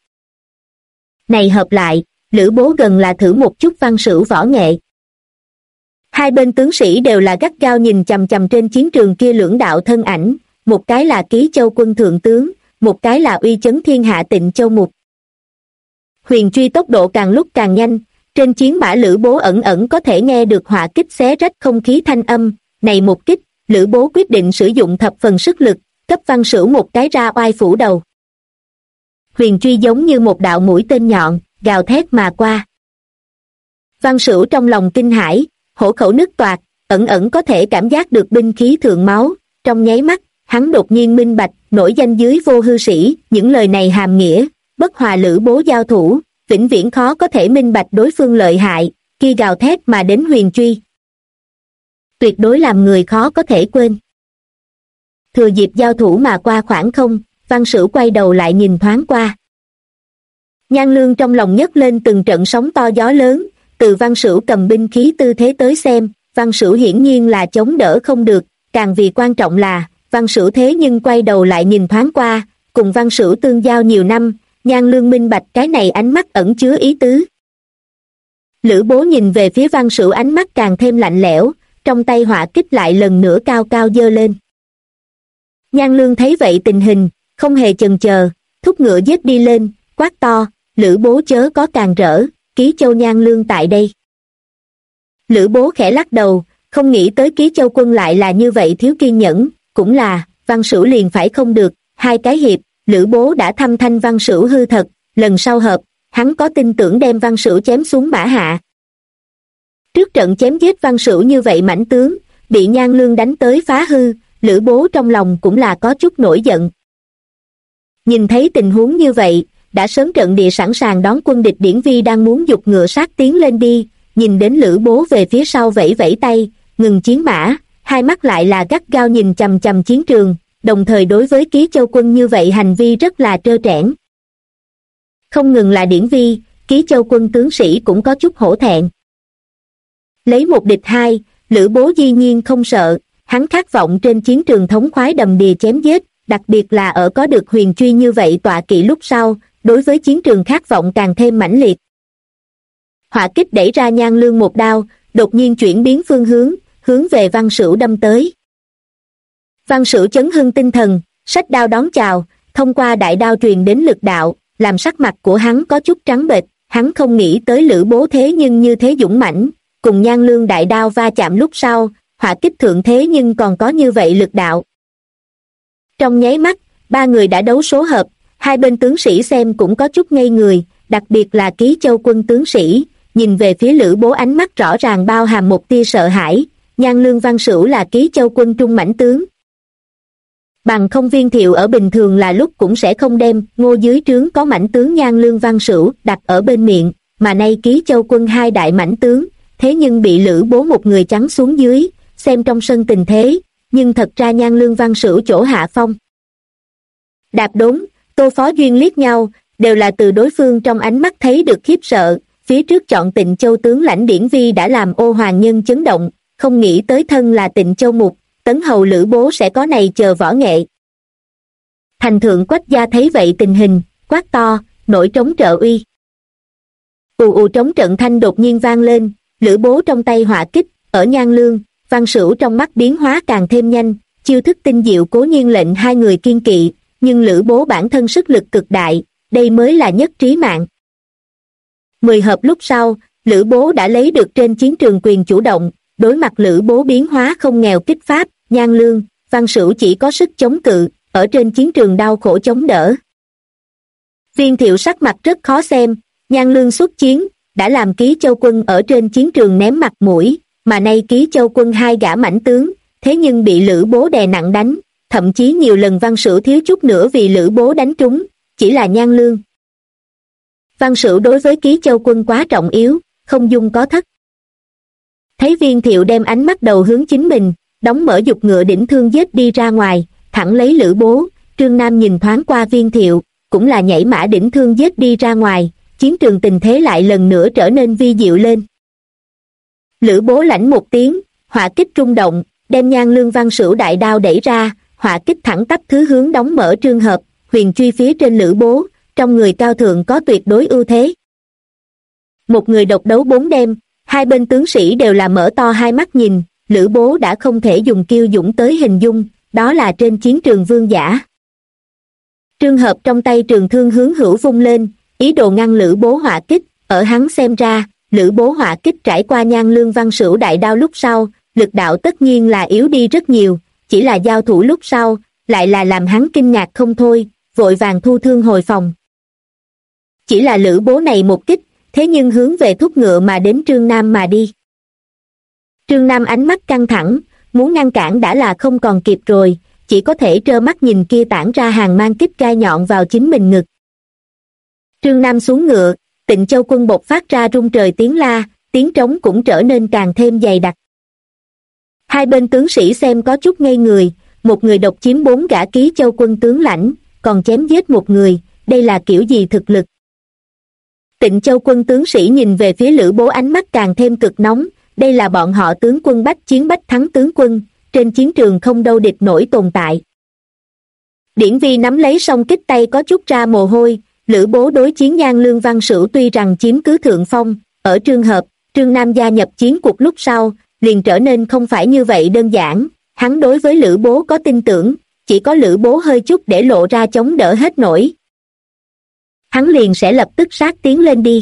Này hợp lại, Lữ Bố gần là thử một chút Văn Sửu võ nghệ. Hai bên tướng sĩ đều là gắt gao nhìn chằm chằm trên chiến trường kia lưỡng đạo thân ảnh, một cái là Ký Châu quân thượng tướng, một cái là uy chấn thiên hạ Tịnh Châu mục. Huyền Truy tốc độ càng lúc càng nhanh, trên chiến mã Lữ Bố ẩn ẩn có thể nghe được hỏa kích xé rách không khí thanh âm, này một kích, Lữ Bố quyết định sử dụng thập phần sức lực, cấp Văn Sửu một cái ra oai phủ đầu. Huyền Truy giống như một đạo mũi tên nhọn, gào thét mà qua. Văn Sửu trong lòng kinh hãi, hổ khẩu nứt toạc, ẩn ẩn có thể cảm giác được binh khí thượng máu, trong nháy mắt, hắn đột nhiên minh bạch, nổi danh dưới vô hư sĩ, những lời này hàm nghĩa, bất hòa Lữ Bố giao thủ, vĩnh viễn khó có thể minh bạch đối phương lợi hại, khi gào thét mà đến Huyền Truy. Tuyệt đối làm người khó có thể quên. Thừa dịp giao thủ mà qua khoảng không, Văn Sửu quay đầu lại nhìn thoáng qua. Nhan Lương trong lòng nhấc lên từng trận sóng to gió lớn, từ Văn Sửu cầm binh khí tư thế tới xem, Văn Sửu hiển nhiên là chống đỡ không được, càng vì quan trọng là, Văn Sửu thế nhưng quay đầu lại nhìn thoáng qua, cùng Văn Sửu tương giao nhiều năm, Nhan Lương minh bạch cái này ánh mắt ẩn chứa ý tứ. Lữ Bố nhìn về phía Văn Sửu ánh mắt càng thêm lạnh lẽo, trong tay hỏa kích lại lần nữa cao cao giơ lên. Nhan Lương thấy vậy tình hình, không hề chần chờ, thúc ngựa giết đi lên, quát to, Lữ Bố chớ có càng rỡ, Ký Châu Nhan Lương tại đây. Lữ Bố khẽ lắc đầu, không nghĩ tới Ký Châu quân lại là như vậy thiếu kiên nhẫn, cũng là, Văn Sửu liền phải không được, hai cái hiệp, Lữ Bố đã thăm thanh Văn Sửu hư thật, lần sau hợp, hắn có tin tưởng đem Văn Sửu chém xuống mã hạ. Trước trận chém giết Văn Sửu như vậy mãnh tướng, bị Nhan Lương đánh tới phá hư, Lữ Bố trong lòng cũng là có chút nổi giận. Nhìn thấy tình huống như vậy, đã sớm trận địa sẵn sàng đón quân địch Điển Vi đang muốn giục ngựa sát tiến lên đi, nhìn đến Lữ Bố về phía sau vẫy vẫy tay, ngừng chiến mã, hai mắt lại là gắt gao nhìn chằm chằm chiến trường, đồng thời đối với Ký Châu Quân như vậy hành vi rất là trơ trẽn. Không ngừng là Điển Vi, Ký Châu Quân tướng sĩ cũng có chút hổ thẹn. Lấy một địch hai, Lữ Bố dĩ nhiên không sợ, hắn khát vọng trên chiến trường thống khoái đầm đìa chém giết, đặc biệt là ở có được huyền truy như vậy tọa kỵ lúc sau, đối với chiến trường khát vọng càng thêm mãnh liệt. Hỏa kích đẩy ra Nhan Lương một đao, đột nhiên chuyển biến phương hướng, hướng về Văn Sửu đâm tới. Văn Sửu chấn hưng tinh thần, xách đao đón chào, thông qua đại đao truyền đến lực đạo, làm sắc mặt của hắn có chút trắng bệch, hắn không nghĩ tới Lữ Bố thế nhưng như thế dũng mãnh, cùng Nhan Lương đại đao va chạm lúc sau, hỏa kích thượng thế nhưng còn có như vậy lực đạo. Trong nháy mắt, ba người đã đấu số hợp, hai bên tướng sĩ xem cũng có chút ngây người, đặc biệt là Ký Châu Quân tướng sĩ, nhìn về phía Lữ Bố ánh mắt rõ ràng bao hàm một tia sợ hãi, Nhan Lương Văn Sửu là Ký Châu Quân trung mãnh tướng. Bằng không Viên Thiệu ở bình thường là lúc cũng sẽ không đem Ngô dưới trướng có mãnh tướng Nhan Lương Văn Sửu đặt ở bên miệng, mà nay Ký Châu Quân hai đại mãnh tướng, thế nhưng bị Lữ Bố một người chắn xuống dưới, xem trong sân tình thế, nhưng thật ra Nhan Lương Văn Sửu chỗ hạ phong. Đạp Đốn, Tô Phó Duyên liếc nhau, đều là từ đối phương trong ánh mắt thấy được khiếp sợ, phía trước chọn Tịnh Châu tướng lãnh Điển Vi đã làm Ô Hoàng Nhân chấn động, không nghĩ tới thân là Tịnh Châu Mục, tấn hầu Lữ Bố sẽ có này chờ võ nghệ. Thành thượng Quách Gia thấy vậy tình hình, quát to, nổi trống trợ uy. Ù ù trống trận thanh đột nhiên vang lên, Lữ Bố trong tay hỏa kích, ở Nhan Lương, Văn Sửu trong mắt biến hóa càng thêm nhanh, chiêu thức tinh diệu cố nhiên lệnh hai người kiên kỵ, nhưng Lữ Bố bản thân sức lực cực đại, đây mới là nhất trí mạng. 10 hợp lúc sau, Lữ Bố đã lấy được trên chiến trường quyền chủ động, đối mặt Lữ Bố biến hóa không nghèo kích pháp, Nhan Lương, Văn Sửu chỉ có sức chống cự, ở trên chiến trường đau khổ chống đỡ. Viên Thiệu sắc mặt rất khó xem, Nhan Lương xuất chiến, đã làm Ký Châu Quân ở trên chiến trường ném mặt mũi, mà nay Ký Châu Quân hai gã mãnh tướng, thế nhưng bị Lữ Bố đè nặng đánh, thậm chí nhiều lần Văn Sửu thiếu chút nữa vì Lữ Bố đánh trúng, chỉ là Nhan Lương. Văn Sửu đối với Ký Châu Quân quá trọng yếu, không dung có thất. Thấy Viên Thiệu đem ánh mắt đầu hướng chính mình, đóng mở dục ngựa đỉnh thương giết đi ra ngoài, thẳng lấy Lữ Bố, Trương Nam nhìn thoáng qua Viên Thiệu, cũng là nhảy mã đỉnh thương giết đi ra ngoài, chiến trường tình thế lại lần nữa trở nên vi diệu lên. Lữ Bố lãnh một tiếng, hỏa kích rung động, đem Nhan Lương Văn Sửu đại đao đẩy ra, hỏa kích thẳng tắp thứ hướng đóng mở Trương Hợp, huyền truy phía trên Lữ Bố, trong người cao thượng có tuyệt đối ưu thế. Một người độc đấu bốn đêm, hai bên tướng sĩ đều là mở to hai mắt nhìn, Lữ Bố đã không thể dùng kiêu dũng tới hình dung, đó là trên chiến trường vương giả. Trương Hợp trong tay trường thương hướng hữu vung lên, ý đồ ngăn Lữ Bố hỏa kích, ở hắn xem ra, Lữ Bố hỏa kích trải qua Nhan Lương Văn Sửu đại đao lúc sau, lực đạo tất nhiên là yếu đi rất nhiều, chỉ là giao thủ lúc sau, lại là làm hắn kinh ngạc không thôi, vội vàng thu thương hồi phòng. Chỉ là Lữ Bố này một kích, thế nhưng hướng về thúc ngựa mà đến Trương Nam mà đi. Trương Nam ánh mắt căng thẳng, muốn ngăn cản đã là không còn kịp rồi, chỉ có thể trơ mắt nhìn kia tản ra hàng mang kích gai nhọn vào chính mình ngực. Trương Nam xuống ngựa, Tịnh Châu Quân bộc phát ra rung trời tiếng la, tiếng trống cũng trở nên càng thêm dày đặc. Hai bên tướng sĩ xem có chút ngây người, một người độc chiếm 4 gã Ký Châu Quân tướng lãnh, còn chém giết một người, đây là kiểu gì thực lực? Tịnh Châu Quân tướng sĩ nhìn về phía Lữ Bố ánh mắt càng thêm cực nóng, đây là bọn họ tướng quân bách chiến bách thắng tướng quân, trên chiến trường không đâu địch nổi tồn tại. Điển Vi nắm lấy song kích tay có chút ra mồ hôi, Lữ Bố đối chiến Nhan Lương Văn Sửu tuy rằng chiếm cứ thượng phong, ở Trương Hợp, Trương Nam gia nhập chiến cuộc lúc sau, liền trở nên không phải như vậy đơn giản, hắn đối với Lữ Bố có tin tưởng, chỉ có Lữ Bố hơi chút để lộ ra chống đỡ hết nổi. Hắn liền sẽ lập tức sát tiến lên đi.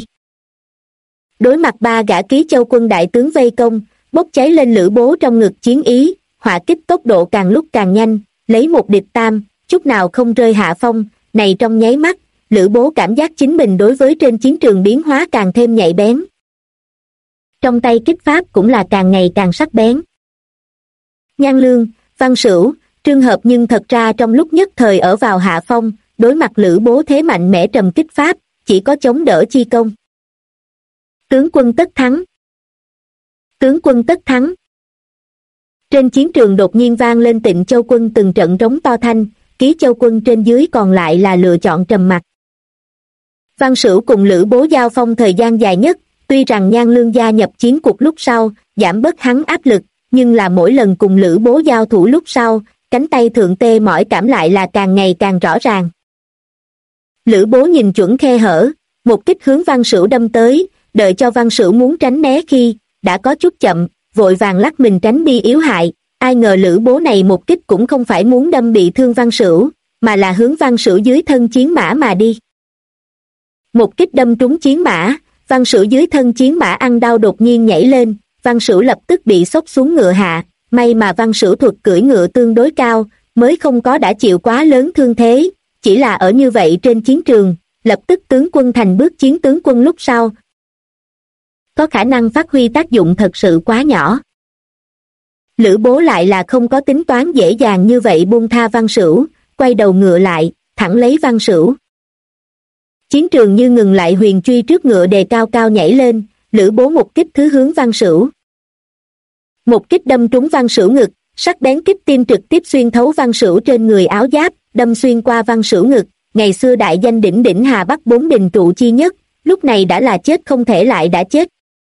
Đối mặt 3 gã Ký Châu Quân đại tướng vây công, bốc cháy lên Lữ Bố trong ngực chiến ý, hỏa kích tốc độ càng lúc càng nhanh, lấy một địch tam, chút nào không rơi hạ phong, này trong nháy mắt, Lữ Bố cảm giác chính mình đối với trên chiến trường biến hóa càng thêm nhạy bén. Trong tay kích pháp cũng là càng ngày càng sắc bén. Nhan Lương, Văn Sửu, Trương Hợp nhưng thật ra trong lúc nhất thời ở vào hạ phong, đối mặt Lữ Bố thế mạnh mẽ trầm kích pháp, chỉ có chống đỡ chi công. Tướng quân tất thắng. Tướng quân tất thắng. Trên chiến trường đột nhiên vang lên Tịnh Châu Quân từng trận trống to thanh, Ký Châu Quân trên dưới còn lại là lựa chọn trầm mặc. Văn Sửu cùng Lữ Bố giao phong thời gian dài nhất, tuy rằng Nhan Lương gia nhập chiến cuộc lúc sau, giảm bớt hắn áp lực, nhưng là mỗi lần cùng Lữ Bố giao thủ lúc sau, cánh tay thượng tê mỏi cảm lại là càng ngày càng rõ ràng. Lữ Bố nhìn chuẩn khe hở, một kích hướng Văn Sửu đâm tới, đợi cho Văn Sửu muốn tránh né khi, đã có chút chậm, vội vàng lắc mình tránh đi yếu hại, ai ngờ Lữ Bố này một kích cũng không phải muốn đâm bị thương Văn Sửu, mà là hướng Văn Sửu dưới thân chiến mã mà đi. Một kích đâm trúng chiến mã, Văn Sửu dưới thân chiến mã ăn đau đột nhiên nhảy lên, Văn Sửu lập tức bị xốc xuống ngựa hạ, may mà Văn Sửu thuật cưỡi ngựa tương đối cao, mới không có đã chịu quá lớn thương thế, chỉ là ở như vậy trên chiến trường, lập tức tướng quân thành bước chiến tướng quân lúc sau. Có khả năng phát huy tác dụng thật sự quá nhỏ. Lữ Bố lại là không có tính toán dễ dàng như vậy buông tha Văn Sửu, quay đầu ngựa lại, thẳng lấy Văn Sửu. Chiến trường như ngừng lại, huyền truy trước ngựa đề cao cao nhảy lên, Lữ Bố một kích thứ hướng Văn Sửu. Một kích đâm trúng Văn Sửu ngực, sắc bén kích tim trực tiếp xuyên thấu Văn Sửu trên người áo giáp, đâm xuyên qua Văn Sửu ngực. Ngày xưa đại danh đỉnh đỉnh Hà Bắc bốn đình trụ chi nhất, lúc này đã là chết không thể lại đã chết.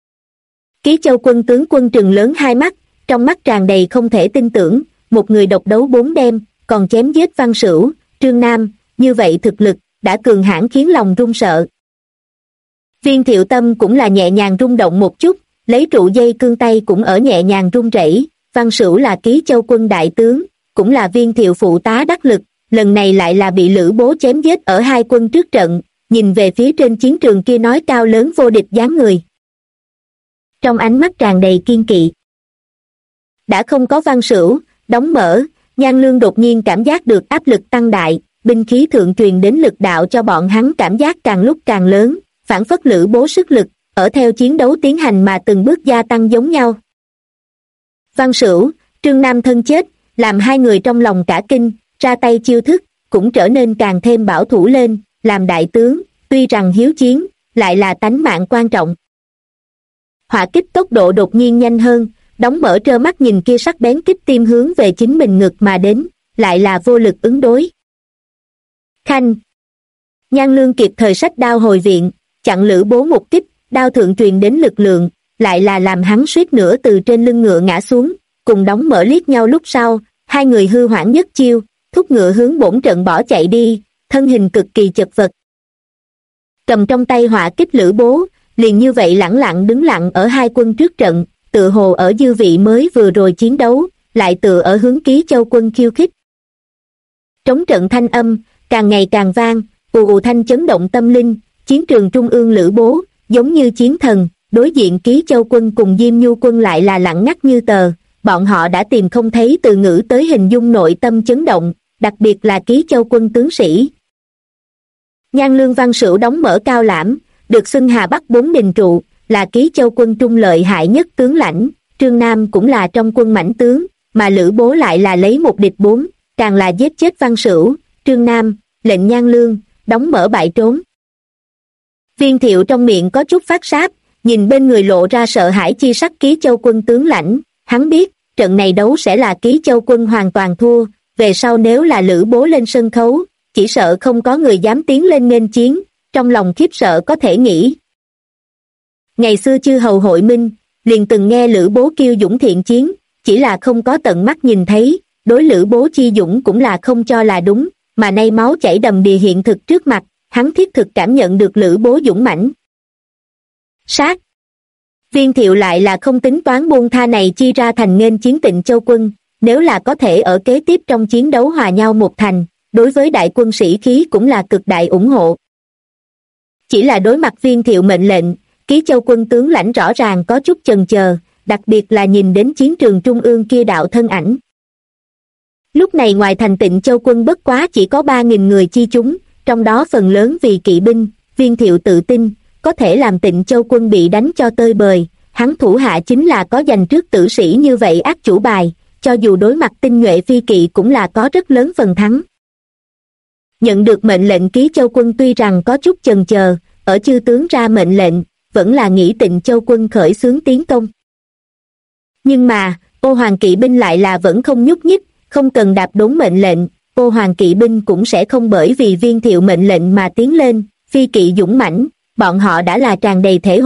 Ký Châu Quân tướng quân trừng lớn hai mắt, trong mắt tràn đầy không thể tin tưởng, một người độc đấu 4 đêm, còn chém giết Văn Sửu, Trương Nam, như vậy thực lực, đã cường hãn khiến lòng run sợ. Viên Thiệu Tâm cũng là nhẹ nhàng rung động một chút, lấy trụ dây cương tay cũng ở nhẹ nhàng run rẩy. Văn Sửu là Ký Châu Quân đại tướng, cũng là Viên Thiệu phụ tá đắc lực, lần này lại là bị Lữ Bố chém giết ở hai quân trước trận, nhìn về phía trên chiến trường kia nói cao lớn vô địch dáng người. Trong ánh mắt tràn đầy kiên kỵ. Đã không có Văn Sửu, đóng mở, Nhan Lương đột nhiên cảm giác được áp lực tăng đại, binh khí thượng truyền đến lực đạo cho bọn hắn cảm giác càng lúc càng lớn, phản phất Lữ Bố sức lực, ở theo chiến đấu tiến hành mà từng bước gia tăng giống nhau. Văn Sửu, Trương Nam thân chết, làm hai người trong lòng cả kinh, ra tay chiêu thức, cũng trở nên càng thêm bảo thủ lên, làm đại tướng, tuy rằng hiếu chiến, lại là tánh mạng quan trọng. Hỏa kích tốc độ đột nhiên nhanh hơn, đóng mở trơ mắt nhìn kia sắc bén kích tim hướng về chính mình ngực mà đến, lại là vô lực ứng đối. Khanh! Nhan Lương kịp thời xách đao hồi viện, chặn Lữ Bố một kích, đao thượng truyền đến lực lượng, lại là làm hắn suýt nữa từ trên lưng ngựa ngã xuống, cùng đóng mở liếc nhau lúc sau, hai người hư hoảng nhất chiêu, thúc ngựa hướng bổn trận bỏ chạy đi, thân hình cực kỳ chật vật. Cầm trong tay hỏa kích Lữ Bố, liền như vậy lẳng lặng đứng lặng ở hai quân trước trận, tựa hồ ở dư vị mới vừa rồi chiến đấu, lại tựa ở hướng Ký Châu Quân khiêu khích. Trống trận thanh âm, càng ngày càng vang, ù ù thanh chấn động tâm linh, chiến trường trung ương Lữ Bố, giống như chiến thần, đối diện Ký Châu Quân cùng Diêm Nhu Quân lại là lặng ngắt như tờ, bọn họ đã tìm không thấy từ ngữ tới hình dung nội tâm chấn động, đặc biệt là Ký Châu Quân tướng sĩ. Nhan Lương Văn Sửu đóng mở cao lãm, được xưng Hà Bắc bốn đình trụ, là Ký Châu Quân trung lợi hại nhất tướng lãnh, Trương Nam cũng là trong quân mãnh tướng, mà Lữ Bố lại là lấy một địch 4, càng là giết chết Văn Sửu, Trương Nam, lệnh Nhan Lương, đóng mở bại trốn. Viên Thiệu trong miệng có chút phát sáp, nhìn bên người lộ ra sợ hãi chi sắc Ký Châu Quân tướng lãnh, hắn biết, trận này đấu sẽ là Ký Châu Quân hoàn toàn thua, về sau nếu là Lữ Bố lên sân khấu, chỉ sợ không có người dám tiến lên nghênh chiến, trong lòng khiếp sợ có thể nghĩ. Ngày xưa chư hầu hội minh, liền từng nghe Lữ Bố kiêu dũng thiện chiến, chỉ là không có tận mắt nhìn thấy, đối Lữ Bố chi dũng cũng là không cho là đúng, mà nay máu chảy đầm đìa hiện thực trước mặt, hắn thiết thực cảm nhận được Lữ Bố dũng mãnh. Sát! Viên Thiệu lại là không tính toán buông tha này chi ra thành nghênh chiến Tịnh Châu Quân, nếu là có thể ở kế tiếp trong chiến đấu hòa nhau một thành, đối với đại quân sĩ khí cũng là cực đại ủng hộ. Chỉ là đối mặt Viên Thiệu mệnh lệnh, Ký Châu Quân tướng lãnh rõ ràng có chút chần chờ, đặc biệt là nhìn đến chiến trường trung ương kia đạo thân ảnh. Lúc này ngoài thành Tịnh Châu Quân bất quá chỉ có 3.000 người chi chúng, trong đó phần lớn vì kỵ binh, Viên Thiệu tự tin, có thể làm Tịnh Châu Quân bị đánh cho tơi bời, hắn thủ hạ chính là có dành trước tử sĩ như vậy ác chủ bài, cho dù đối mặt tinh nhuệ phi kỵ cũng là có rất lớn phần thắng. Nhận được mệnh lệnh Ký Châu Quân tuy rằng có chút chần chờ, ở chư tướng ra mệnh lệnh, vẫn là nghĩ Tịnh Châu Quân khởi xướng tiến công. Nhưng mà, Ô Hoàng kỵ binh lại là vẫn không nhúc nhích, không cần đạp đốn mệnh lệnh, Ô Hoàng kỵ binh cũng sẽ không bởi vì Viên Thiệu mệnh lệnh mà tiến lên, phi kỵ dũng mãnh, bọn họ đã là tràn đầy thể